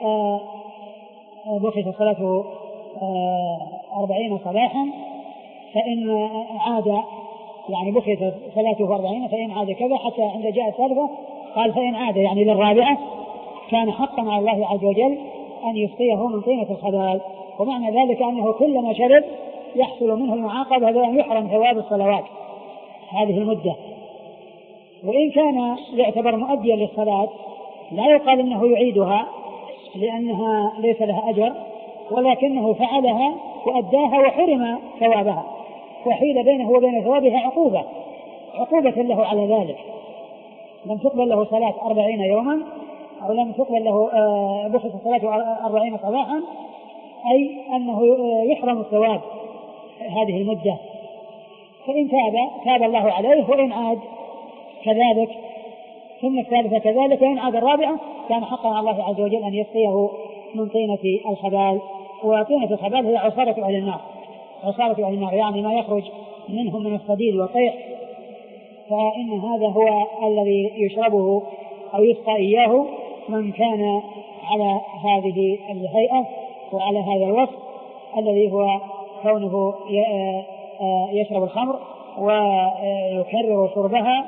بخست صلاته أربعين صباحا فإن عاد يعني بخست صلاته أربعين فإن عاد كذا، حتى عند جاء الثالثة قال فإن عاد يعني للرابعة كان حقا على الله عز وجل أن يسقيه من طينة الخبال. ومعنى ذلك أنه كلما شرب يحصل منه المعاقبة بأن يحرم ثواب الصلوات هذه المدة. وإن كان يعتبر مؤديا للصلاة لا يقال إنه يعيدها لأنها ليس لها أجر، ولكنه فعلها وأداها وحرم ثوابها، وحيل بينه وبين ثوابها عقوبة عقوبة له على ذلك. لم تقبل له صلاة أربعين يوما أو لم تقبل له بخص صلاة أربعين صباحا، أي أنه يحرم الثواب هذه المدة. فإن تاب تاب الله عليه، وإن عاد كذلك، ثم الثالثة كذلك، وإن عاد الرابعة كان حقا على الله عز وجل أن يسقيه من طينة الخبال وطينة الخبال هي عصارة أهل النار، عصارة أهل النار يعني ما يخرج منهم من الصديد والطيح، فإن هذا هو الذي يشربه أو يسقى إياه من كان على هذه الهيئة وعلى هذا الوصف الذي هو كونه يشرب الخمر ويكرر شربها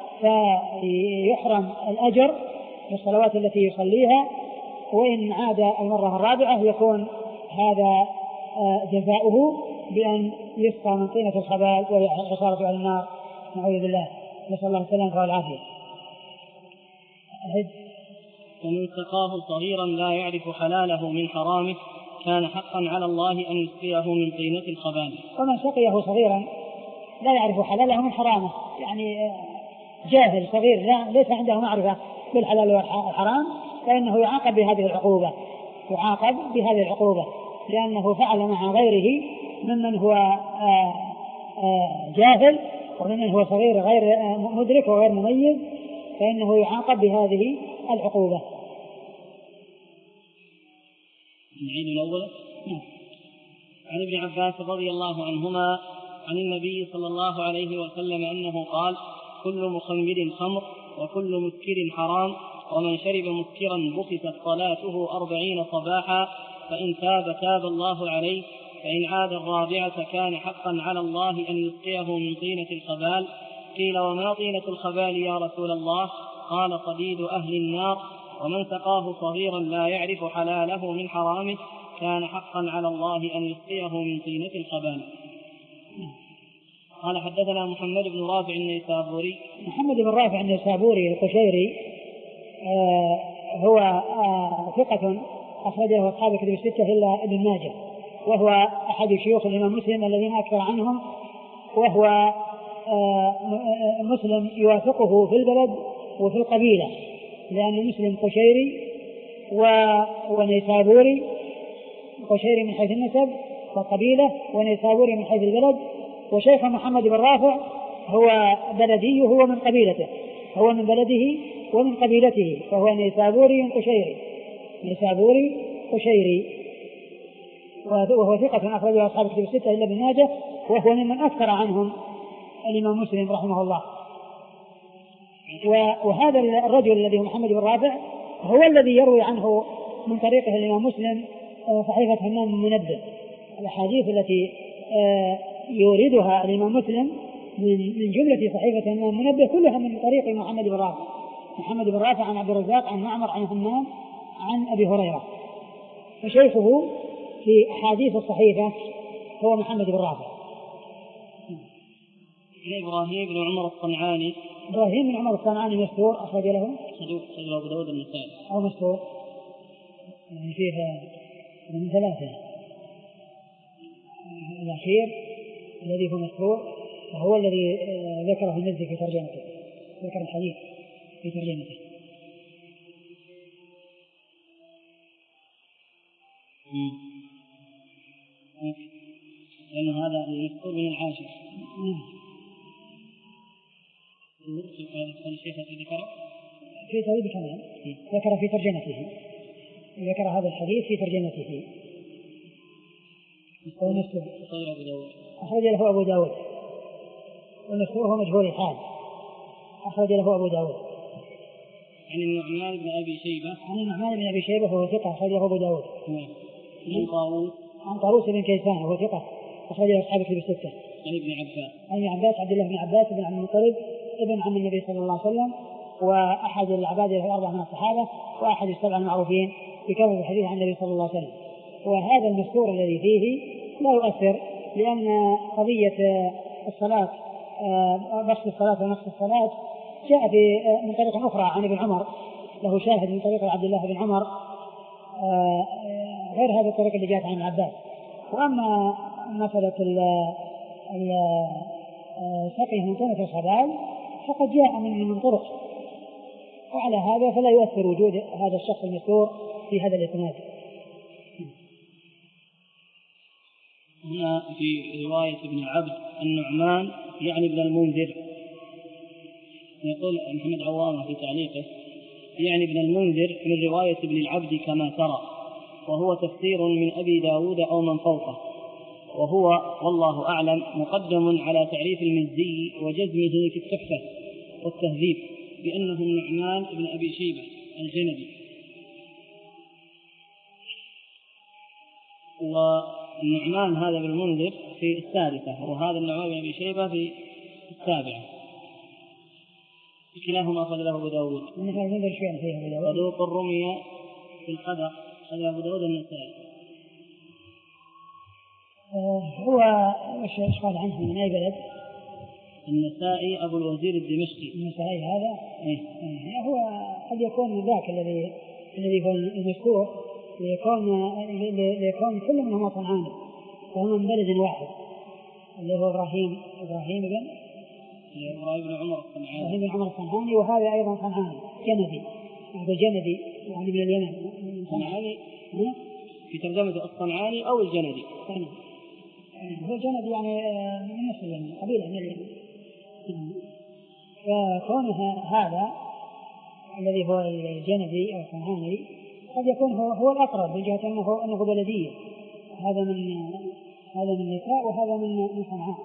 فيحرم الأجر بالصلوات التي يصليها، وإن عاد المرة الرابعة يكون هذا جزاؤه بأن يسقى من طينة الخبال وهي عصارة أهل النار، نعوذ بالله، نسأل الله السلامة والعافية. ومن سقاه صغيرا لا يعرف حلاله من حرامه كان حقا على الله أن يسقيه من طينة الخبال. ومن سقيه صغيرا لا يعرف حلاله من حرامه يعني جاهل صغير لا ليس عنده معرفة بالحلال والحرام، فإنه يعاقب بهذه العقوبة، يعاقب بهذه العقوبة لأنه فعل مع غيره ممن هو آآ آآ جاهل وممن هو صغير غير مدرك وغير مميز، فإنه يعاقب بهذه العقوبة. نعيد الأول. عن ابن عباس رضي الله عنهما عن النبي صلى الله عليه وسلم أنه قال: كل مخمر خمر وكل مسكر حرام، ومن شرب مسكرا بخست صلاته أربعين صباحا، فإن تاب تاب الله عليه، فإن عاد الرابعة كان حقا على الله أن يسقيه من طينة الخبال. قيل: وما طينة الخبال يا رسول الله؟ قال: صديد أهل النار. ومن سقاه صغيرا لا يعرف حلاله من حرامه كان حقا على الله أن يسقيه من طينة الخبال. قال: حدثنا محمد بن رافع النيسابوري. محمد بن رافع النيسابوري القشيري آه هو آه ثقة أخرج له أصحاب الكتب الستة إلا ابن ماجه، وهو أحد شيوخ الإمام مسلم الذين أكثر عنهم، وهو آه مسلم يوافقه في البلد وفي القبيلة، لأن مسلم قشيري ونيسابوري، قشيري من حيث النسب والقبيلة ونيسابوري من حيث البلد. وشيخ محمد بن رافع هو بلدي، هو من قبيلته، هو من بلده ومن قبيلته، فهو نيسابوري قشيري، نيسابوري قشيري، وهو ثقة أخرجه أصحاب الكتب الستة إلا ابن ماجه، وهو ممن أكثر عنهم الإمام مسلم رحمه الله. وهذا الرجل الذي هو محمد بن رافع هو الذي يروي عنه من طريقه الإمام مسلم صحيفة همام بن منبه. الأحاديث التي يوردها الإمام مسلم من جملة صحيفة همام بن منبه كلها من طريق محمد بن رافع، محمد بن رافع عن عبد الرزاق عن معمر عن همام عن أبي هريرة، فشيخه في أحاديث الصحيفة هو محمد بن رافع. إبراهيم بن عمر الصنعاني. إبراهيم بن عمر الصنعاني مستور أخرج له صدوق أبو داود النسائي. أو مستور يعني فيها من ثلاثة، الأخير الذي هو مستور وهو الذي ذكره المزي في ترجمته، ذكر الحديث في ترجمته. لأن هذا المستور من العاشر. الشيخ ذكر في ترجمة كمان، ذكر في ترجمته، ذكر هذا الحديث في ترجمته. أخرج له أبو داود، والمستور هو مجهول الحال، أخرج له أبو داود. عن النعمان بن أبي شيبة. عن النعمان بن أبي شيبة وهو ثقة أخرج له أبو داود. عن طاووس. عن طاووس بن كيسان وهو ثقة أخرج له أصحاب الكتب الستة. عن ابن عباس. عن ابن عباس عبد الله بن عباس بن عبد المطلب ابن عم النبي صلى الله عليه وسلم، وأحد العباد الأربعة من الصحابة، وأحد السبع المعروفين بكثرة الحديث عن النبي صلى الله عليه وسلم. وهذا المستور الذي فيه لا يؤثر، لأن قضية الصلاة بسط الصلاة ونقص الصلاة جاء في من طريق أخرى عن ابن عمر، له شاهد من طريق عبد الله بن عمر غير هذا الطريق اللي جاءت عن العباس. وأما مسألة سقيه من طينة الخبال فقد جاء من من طرق، وعلى هذا فلا يؤثر وجود هذا الشخص المستور في هذا الإسناد. هنا في رواية ابن عبد النعمان يعني ابن المنذر، يقول محمد عوامة في تعليقه يعني ابن المنذر من رواية ابن العبد كما ترى، وهو تفسير من أبي داود أو من فوقه، وهو والله أعلم مقدم على تعريف المزي وجزمه في التحفة والتهذيب بأنه النعمان بن أبي شيبة الجندي. والنعمان هذا بالمنذر في السادسة، وهذا النعمان بن أبي شيبة في السابعة، كلاهما أخذ له أبو داود. صدوق الرمي في القدر هذا أبو داود النسائي. هو ايش قال عنه من اي بلد؟ النسائي ابو الوزير الدمشقي. النسائي هذا إيه؟ إيه هو قد يكون من ذاك الذي الذي هو المذكور ليكون ليكون كل منهم صنعاني وهم من بلد واحد اللي هو ابراهيم ابراهيم بن ابراهيم بن عمر الصنعاني ابراهيم بن عمر الصنعاني، وهذا ايضا صنعاني جندي، هذا جندي يعني من اليمن. صنعاني في ترجمة الصنعاني او الجندي. هو جند يعني من نفس اليمن، قبيلة من اليمن. فكونه هذا الذي هو الجندي أو الصنعاني قد يكون هو, هو الأقرب من جهة أنه, أنه بلدية، هذا من هذا من نساء وهذا من من صنعاء.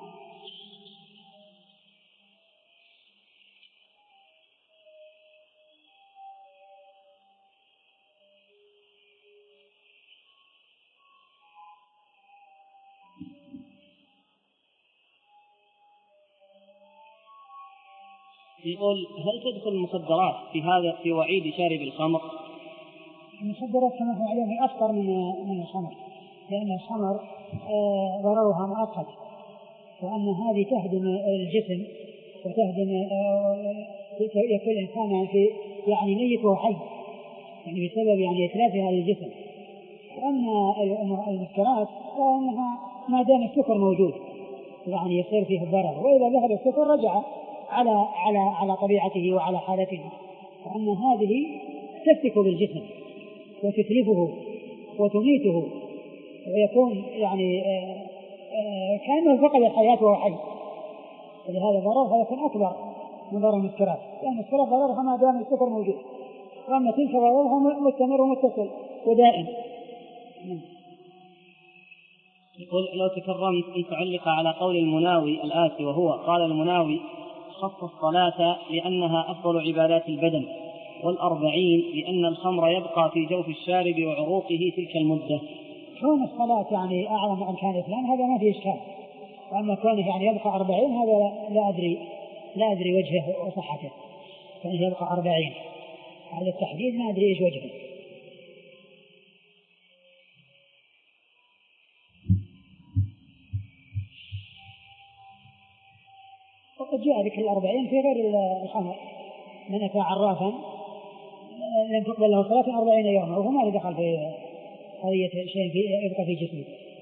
يقول هل تدخل المخدرات في هذا في وعيد شارب الخمر؟ المخدرات كما هو عليه أكثر من من الخمر، لأن الخمر آه ضررها مؤقت، وأن هذه تهدم الجسم وتهدم آه يكون الإنسان في يعني ميت وحي، يعني بسبب يعني إتلافها للجسم. وأما المسكرات فإنها ما دام السكر موجود يعني يصير فيه الضرر، وإذا ذهب السكر رجع على على على طبيعته وعلى حالته. وأن هذه تفتك بالجسم وتتلفه وتميته ويكون يعني آآ آآ كأنه فقد الحياة وهو حي، ولهذا ضررها يكون أكبر من ضرر المسكرات، لأن المسكرات ضررها ما دام السكر موجود، وأما تلك ضررها مستمر ومتصل ودائم. يقول لو تكرمت أن تعلق على قول المناوي الآتي، وهو قال المناوي خص الصلاة لأنها أفضل عبادات البدن، والأربعين لأن الخمر يبقى في جوف الشارب وعروقه تلك المدة. كون الصلاة يعني أعظم عن كان الإسلام هذا ما فيه إشكال، وأما كونه يعني يبقى أربعين هذا لا أدري لا أدري وجهه وصحته، كونه يبقى أربعين هذا التحديد ما أدري إيش وجهه. وقد جاء ذكر الأربعين في غير الخمر، من أتى عرافا لم تقبل له صلاة أربعين يوما، وهو ما دخل في قضية شيء في يبقى في جسمه.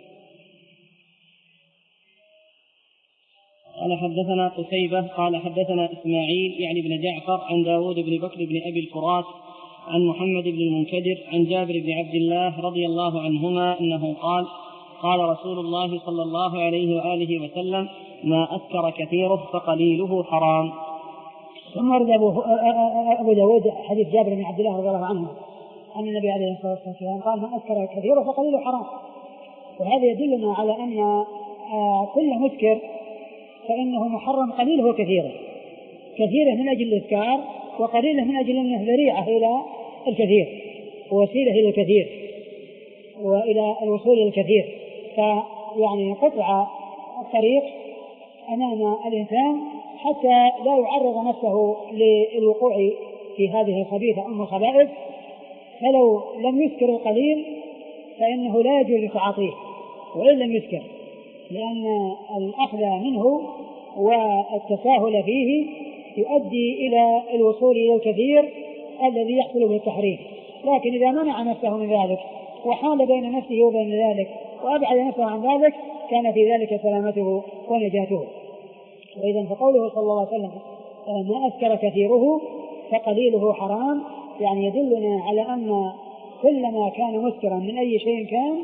قال حدثنا قتيبة قال حدثنا إسماعيل يعني بن جعفر عن داود بن بكر بن أبي الفرات عن محمد بن المنكدر عن جابر بن عبد الله رضي الله عنهما أنه قال قال رسول الله صلى الله عليه وآله وسلم ما أسكر كثيره فقليله حرام. ثم ورد أبو داود حديث جابر بن عبد الله رضي الله عنه أن النبي عليه الصلاة والسلام قال ما أسكر كثيره فقليله حرام، وهذا يدلنا على أن كل مسكر فإنه محرم قليله وكثيره، كثيره من أجل الإسكار وقليله من أجل أنه ذريعة إلى الكثير ووسيلة إلى الكثير وإلى الوصول إلى الكثير، فيعني قطع الطريق أمام الإنسان حتى لا يعرض نفسه للوقوع في هذه الخبيثة أم الخبائث. فلو لم يسكر القليل فإنه لا يجوز تعاطيه وإن لم يسكر، لأن الأخذ منه والتساهل فيه يؤدي إلى الوصول إلى الكثير الذي يحصل به التحريم. لكن إذا منع نفسه من ذلك وحال بين نفسه وبين ذلك وأبعد نفسه عن ذلك كان في ذلك سلامته ونجاته. وإذا فقوله صلى الله عليه وسلم ما أسكر كثيره فقليله حرام يعني يدلنا على أن كل ما كان مسكرا من أي شيء كان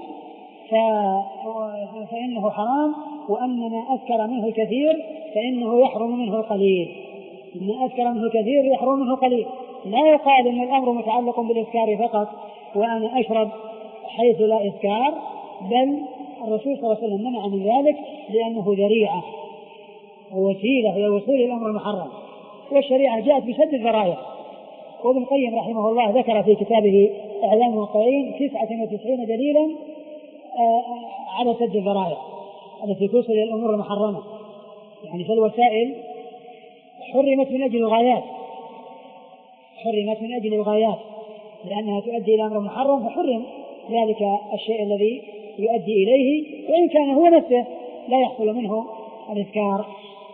فإنه حرام، وأن ما أسكر منه الكثير فإنه يحرم منه القليل. ما أسكر منه الكثير يحرم منه القليل. لا يقال أن الأمر متعلق بالإسكار فقط وأنا أشرب حيث لا إسكار، بل الرسول صلى الله عليه وسلم منع من ذلك لأنه ذريعة ووسيلة إلى الوصول إلى الأمر المحرم، والشريعة جاءت بسد الذرائع. وابن القيم رحمه الله ذكر في كتابه إعلام الموقعين تسعة وتسعين دليلا على سد الذرائع التي توصل إلى الأمور المحرمة. يعني فالوسائل حرمت من أجل الغايات، حرمت من أجل الغايات لأنها تؤدي إلى أمر محرم، فحرم ذلك الشيء الذي يؤدي إليه، وإن كان هو نفسه لا يحصل منه الإسكار.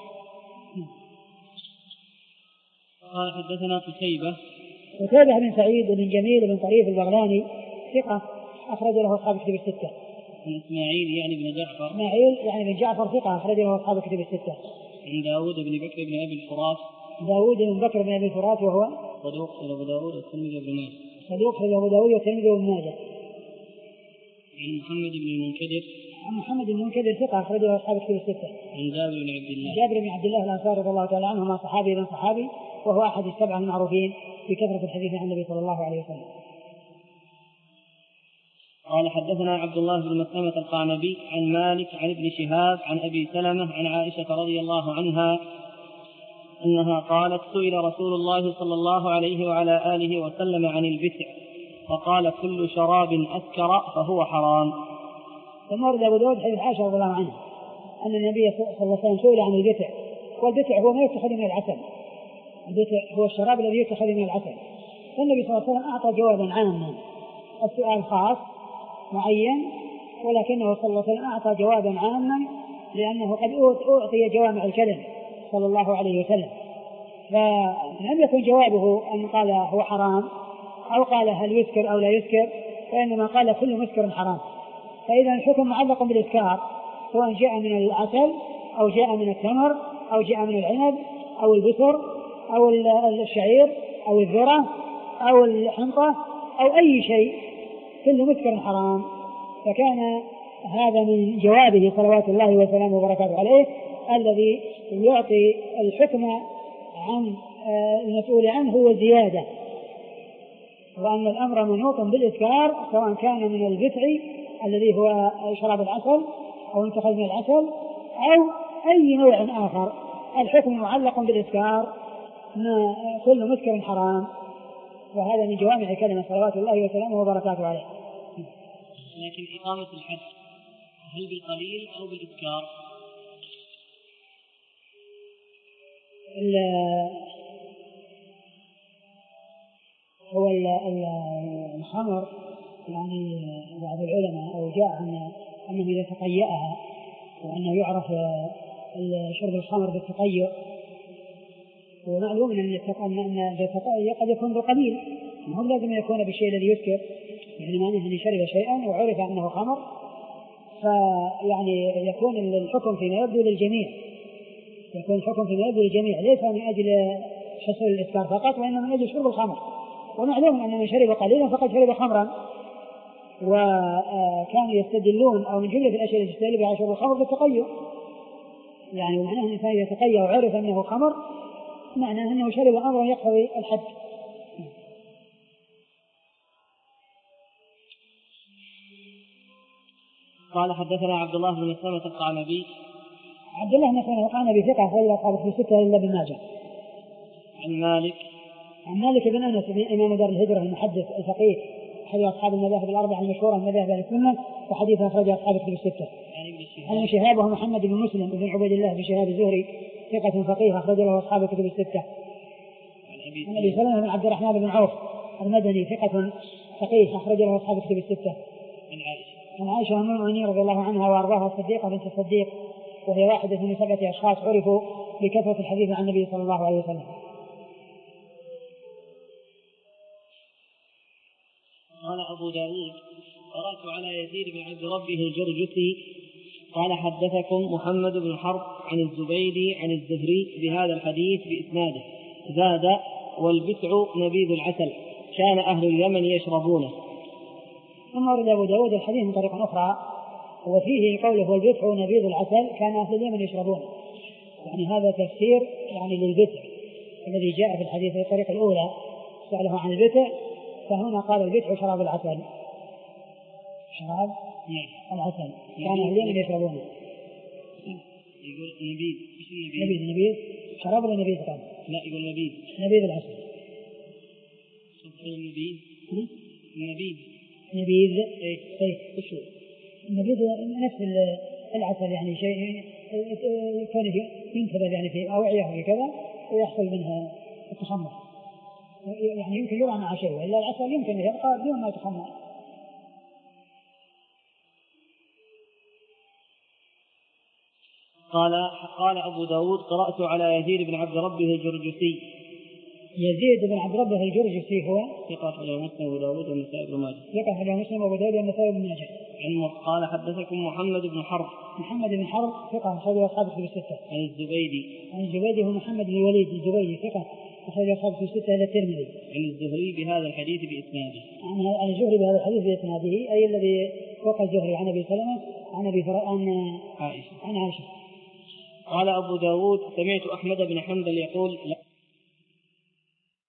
قال حدثنا قتيبة قتيبة بن سعيد بن جميل بن طريف البغلاني ثقة أخرج له أصحاب الكتب الستة. عن إسماعيل يعني بن جعفر إسماعيل يعني بن جعفر ثقة أخرج له أصحاب الكتب الستة. عن داود بن بكر بن أبي الفرات داود بن بكر بن أبي الفرات وهو صدوق أبو داود والترمذي وابن ماجه صدوق أبو داود والترمذي وابن ماجه. عن محمد بن المنكدر عن محمد بن المنكدر ثقة أخرج له أصحاب الكتب الستة. عن جابر بن عبد الله جابر بن عبد الله الأنصاري رضي الله تعالى عنهما صحابي بن صحابي، وهو أحد السبعة المعروفين بكثرة الحديث عن النبي صلى الله عليه وسلم. قال حدثنا عبد الله بن مسلمة القعنبي عن مالك عن ابن شهاب عن أبي سلمة عن عائشة رضي الله عنها أنها قالت سئل رسول الله صلى الله عليه وعلى آله وسلم عن البتع فقال كل شراب أسكر فهو حرام. ثم ورد أبو داود حديث عائشة رضي الله عنها أن النبي صلى الله عليه وسلم سئل عن البتع، والبتع هو ما يتخذ من العسل، البتع هو الشراب الذي يتخذ من العسل. فالنبي صلى الله عليه وسلم أعطى جوابا عاما، السؤال خاص معين، ولكنه صلى الله عليه وسلم أعطى جوابا عاما لأنه قد أعطي جوامع الكلم صلى الله عليه وسلم. فلم يكن جوابه أن قال هو حرام أو قال هل يسكر أو لا يسكر، وإنما قال كل مسكر حرام. فإذا الحكم معلق بالإسكار، سواء جاء من العسل أو جاء من التمر أو جاء من العنب أو البسر أو الشعير أو الذرة أو الحنطة أو أي شيء، كل مسكر حرام. فكان هذا من جوابه صلوات الله وسلامه وبركاته عليه الذي يعطي الحكم عن المسؤول عنه هو زيادة، وأن الأمر منوط بالإسكار سواء كان من البتع الذي هو شراب العسل أو انتخذ من العسل أو أي نوع آخر، الحكم معلق بالإسكار، كل مسكر حرام. وهذا من جوامع كلمة صلوات الله وسلامه وبركاته عليه. لكن إقامة الحد هل بالقليل أو بالإسكار؟ هو الخمر يعني بعض العلماء أو جاء عن أنه إذا تقيأها، وأنه يعرف شرب الخمر بالتقيؤ، ومعلوم أن التقيؤ قد يكون بالقليل، ما هو لازم يكون بالشيء الذي يسكر، يعني معناه أن شرب شيئا وعرف أنه خمر، فيعني يكون الحكم فيما يبدو للجميع، يكون الحكم فيما يبدو للجميع، ليس من أجل حصول الإسكار فقط، وإنما من أجل شرب الخمر. ومعلوم أن من شرب قليلا فقد شرب خمرا، وكانوا يستدلون أو من جملة الأشياء التي يستدل بها شرب الخمر بالتقيؤ، يعني معناه أن الإنسان يتقيأ وعرف أنه خمر معناه أنه شرب أمرا يقتضي الحد. قال حدثنا عبد الله بن مسلمة القعنبي عبد الله بن مسلمة القعنبي ثقة أخرج أصحاب في ستة إلا ابن ماجه. عن مالك عن مالك بن أنس إمام دار الهجرة المحدث الفقيه أحد أصحاب المذاهب الأربعة المشهورة من مذاهب أهل السنة، وحديث أخرج أصحاب في الستة. عن ابن شهاب وهو محمد بن مسلم بن عبيد الله بن شهاب الزهري ثقة فقيه أخرج له أصحاب الكتب الستة. عن أبي سلمة بن عبد الرحمن بن عوف المدني ثقة فقيه أخرج له أصحاب الكتب الستة. عن عائشة عن عائشة أم المؤمنين رضي الله عنها وأرضاها الصديقة بنت الصديق، وهي واحدة من سبعة أشخاص عرفوا بكثرة الحديث عن النبي صلى الله عليه وسلم. قال أبو داود قرأت على يزيد بن عبد ربه الجرجسي قال حدثكم محمد بن حرب عن الزبيدي عن الزهري بهذا الحديث بإسناده، زاد والبتع نبيذ العسل كان أهل اليمن يشربونه. ثم ورد أبو داود الحديث من طريق أخرى وفيه قوله والبتع نبيذ العسل كان أهل اليمن يشربونه، يعني هذا تفسير يعني للبتع الذي جاء في الحديث في الطريقة الأولى سأله عن البتع، فهنا قال البتع شراب العسل. شراب العسل كان أهلين يشربونه. يقول نبيذ. نبيذ نبيذ شراب ولا نبيذ كان؟ لا يقول نبيذ. نبيذ العسل. النبيذ. النبيذ. نبيذ. إيه إيه وشو؟ النبيذ نفس العسل يعني شيء كونه ينتبه يعني في أوعية وكذا ويحصل منها التخمر. يعني يمكن يرى مع شيء إلا العسل يمكن يبقى بدون ما يتخمر. قال قال أبو داود قرأت على يزيد بن عبد ربه الجرجسي. يزيد بن عبد ربه الجرجسي هو ثقة على مسلم وأبو داود والنسائي بن ماجه. ثقة على مسلم وأبو داود والنسائي بن ماجه. قال حدثكم محمد بن حرب. محمد بن حرب ثقة أخرج أصحاب في الستة. عن الزبيدي. عن الزبيدي هو محمد بن الوليد الزبيدي ثقة أخرج أصحاب في الستة إلى الترمذي. عن الزهري بهذا الحديث بإسناده. عن الزهري بهذا الحديث بإسناده أي الذي وقع الزهري عن أبي سلمة عن أبي عن عائشة. عن عائشة. قال أبو داود سمعت أحمد بن حنبل يقول لا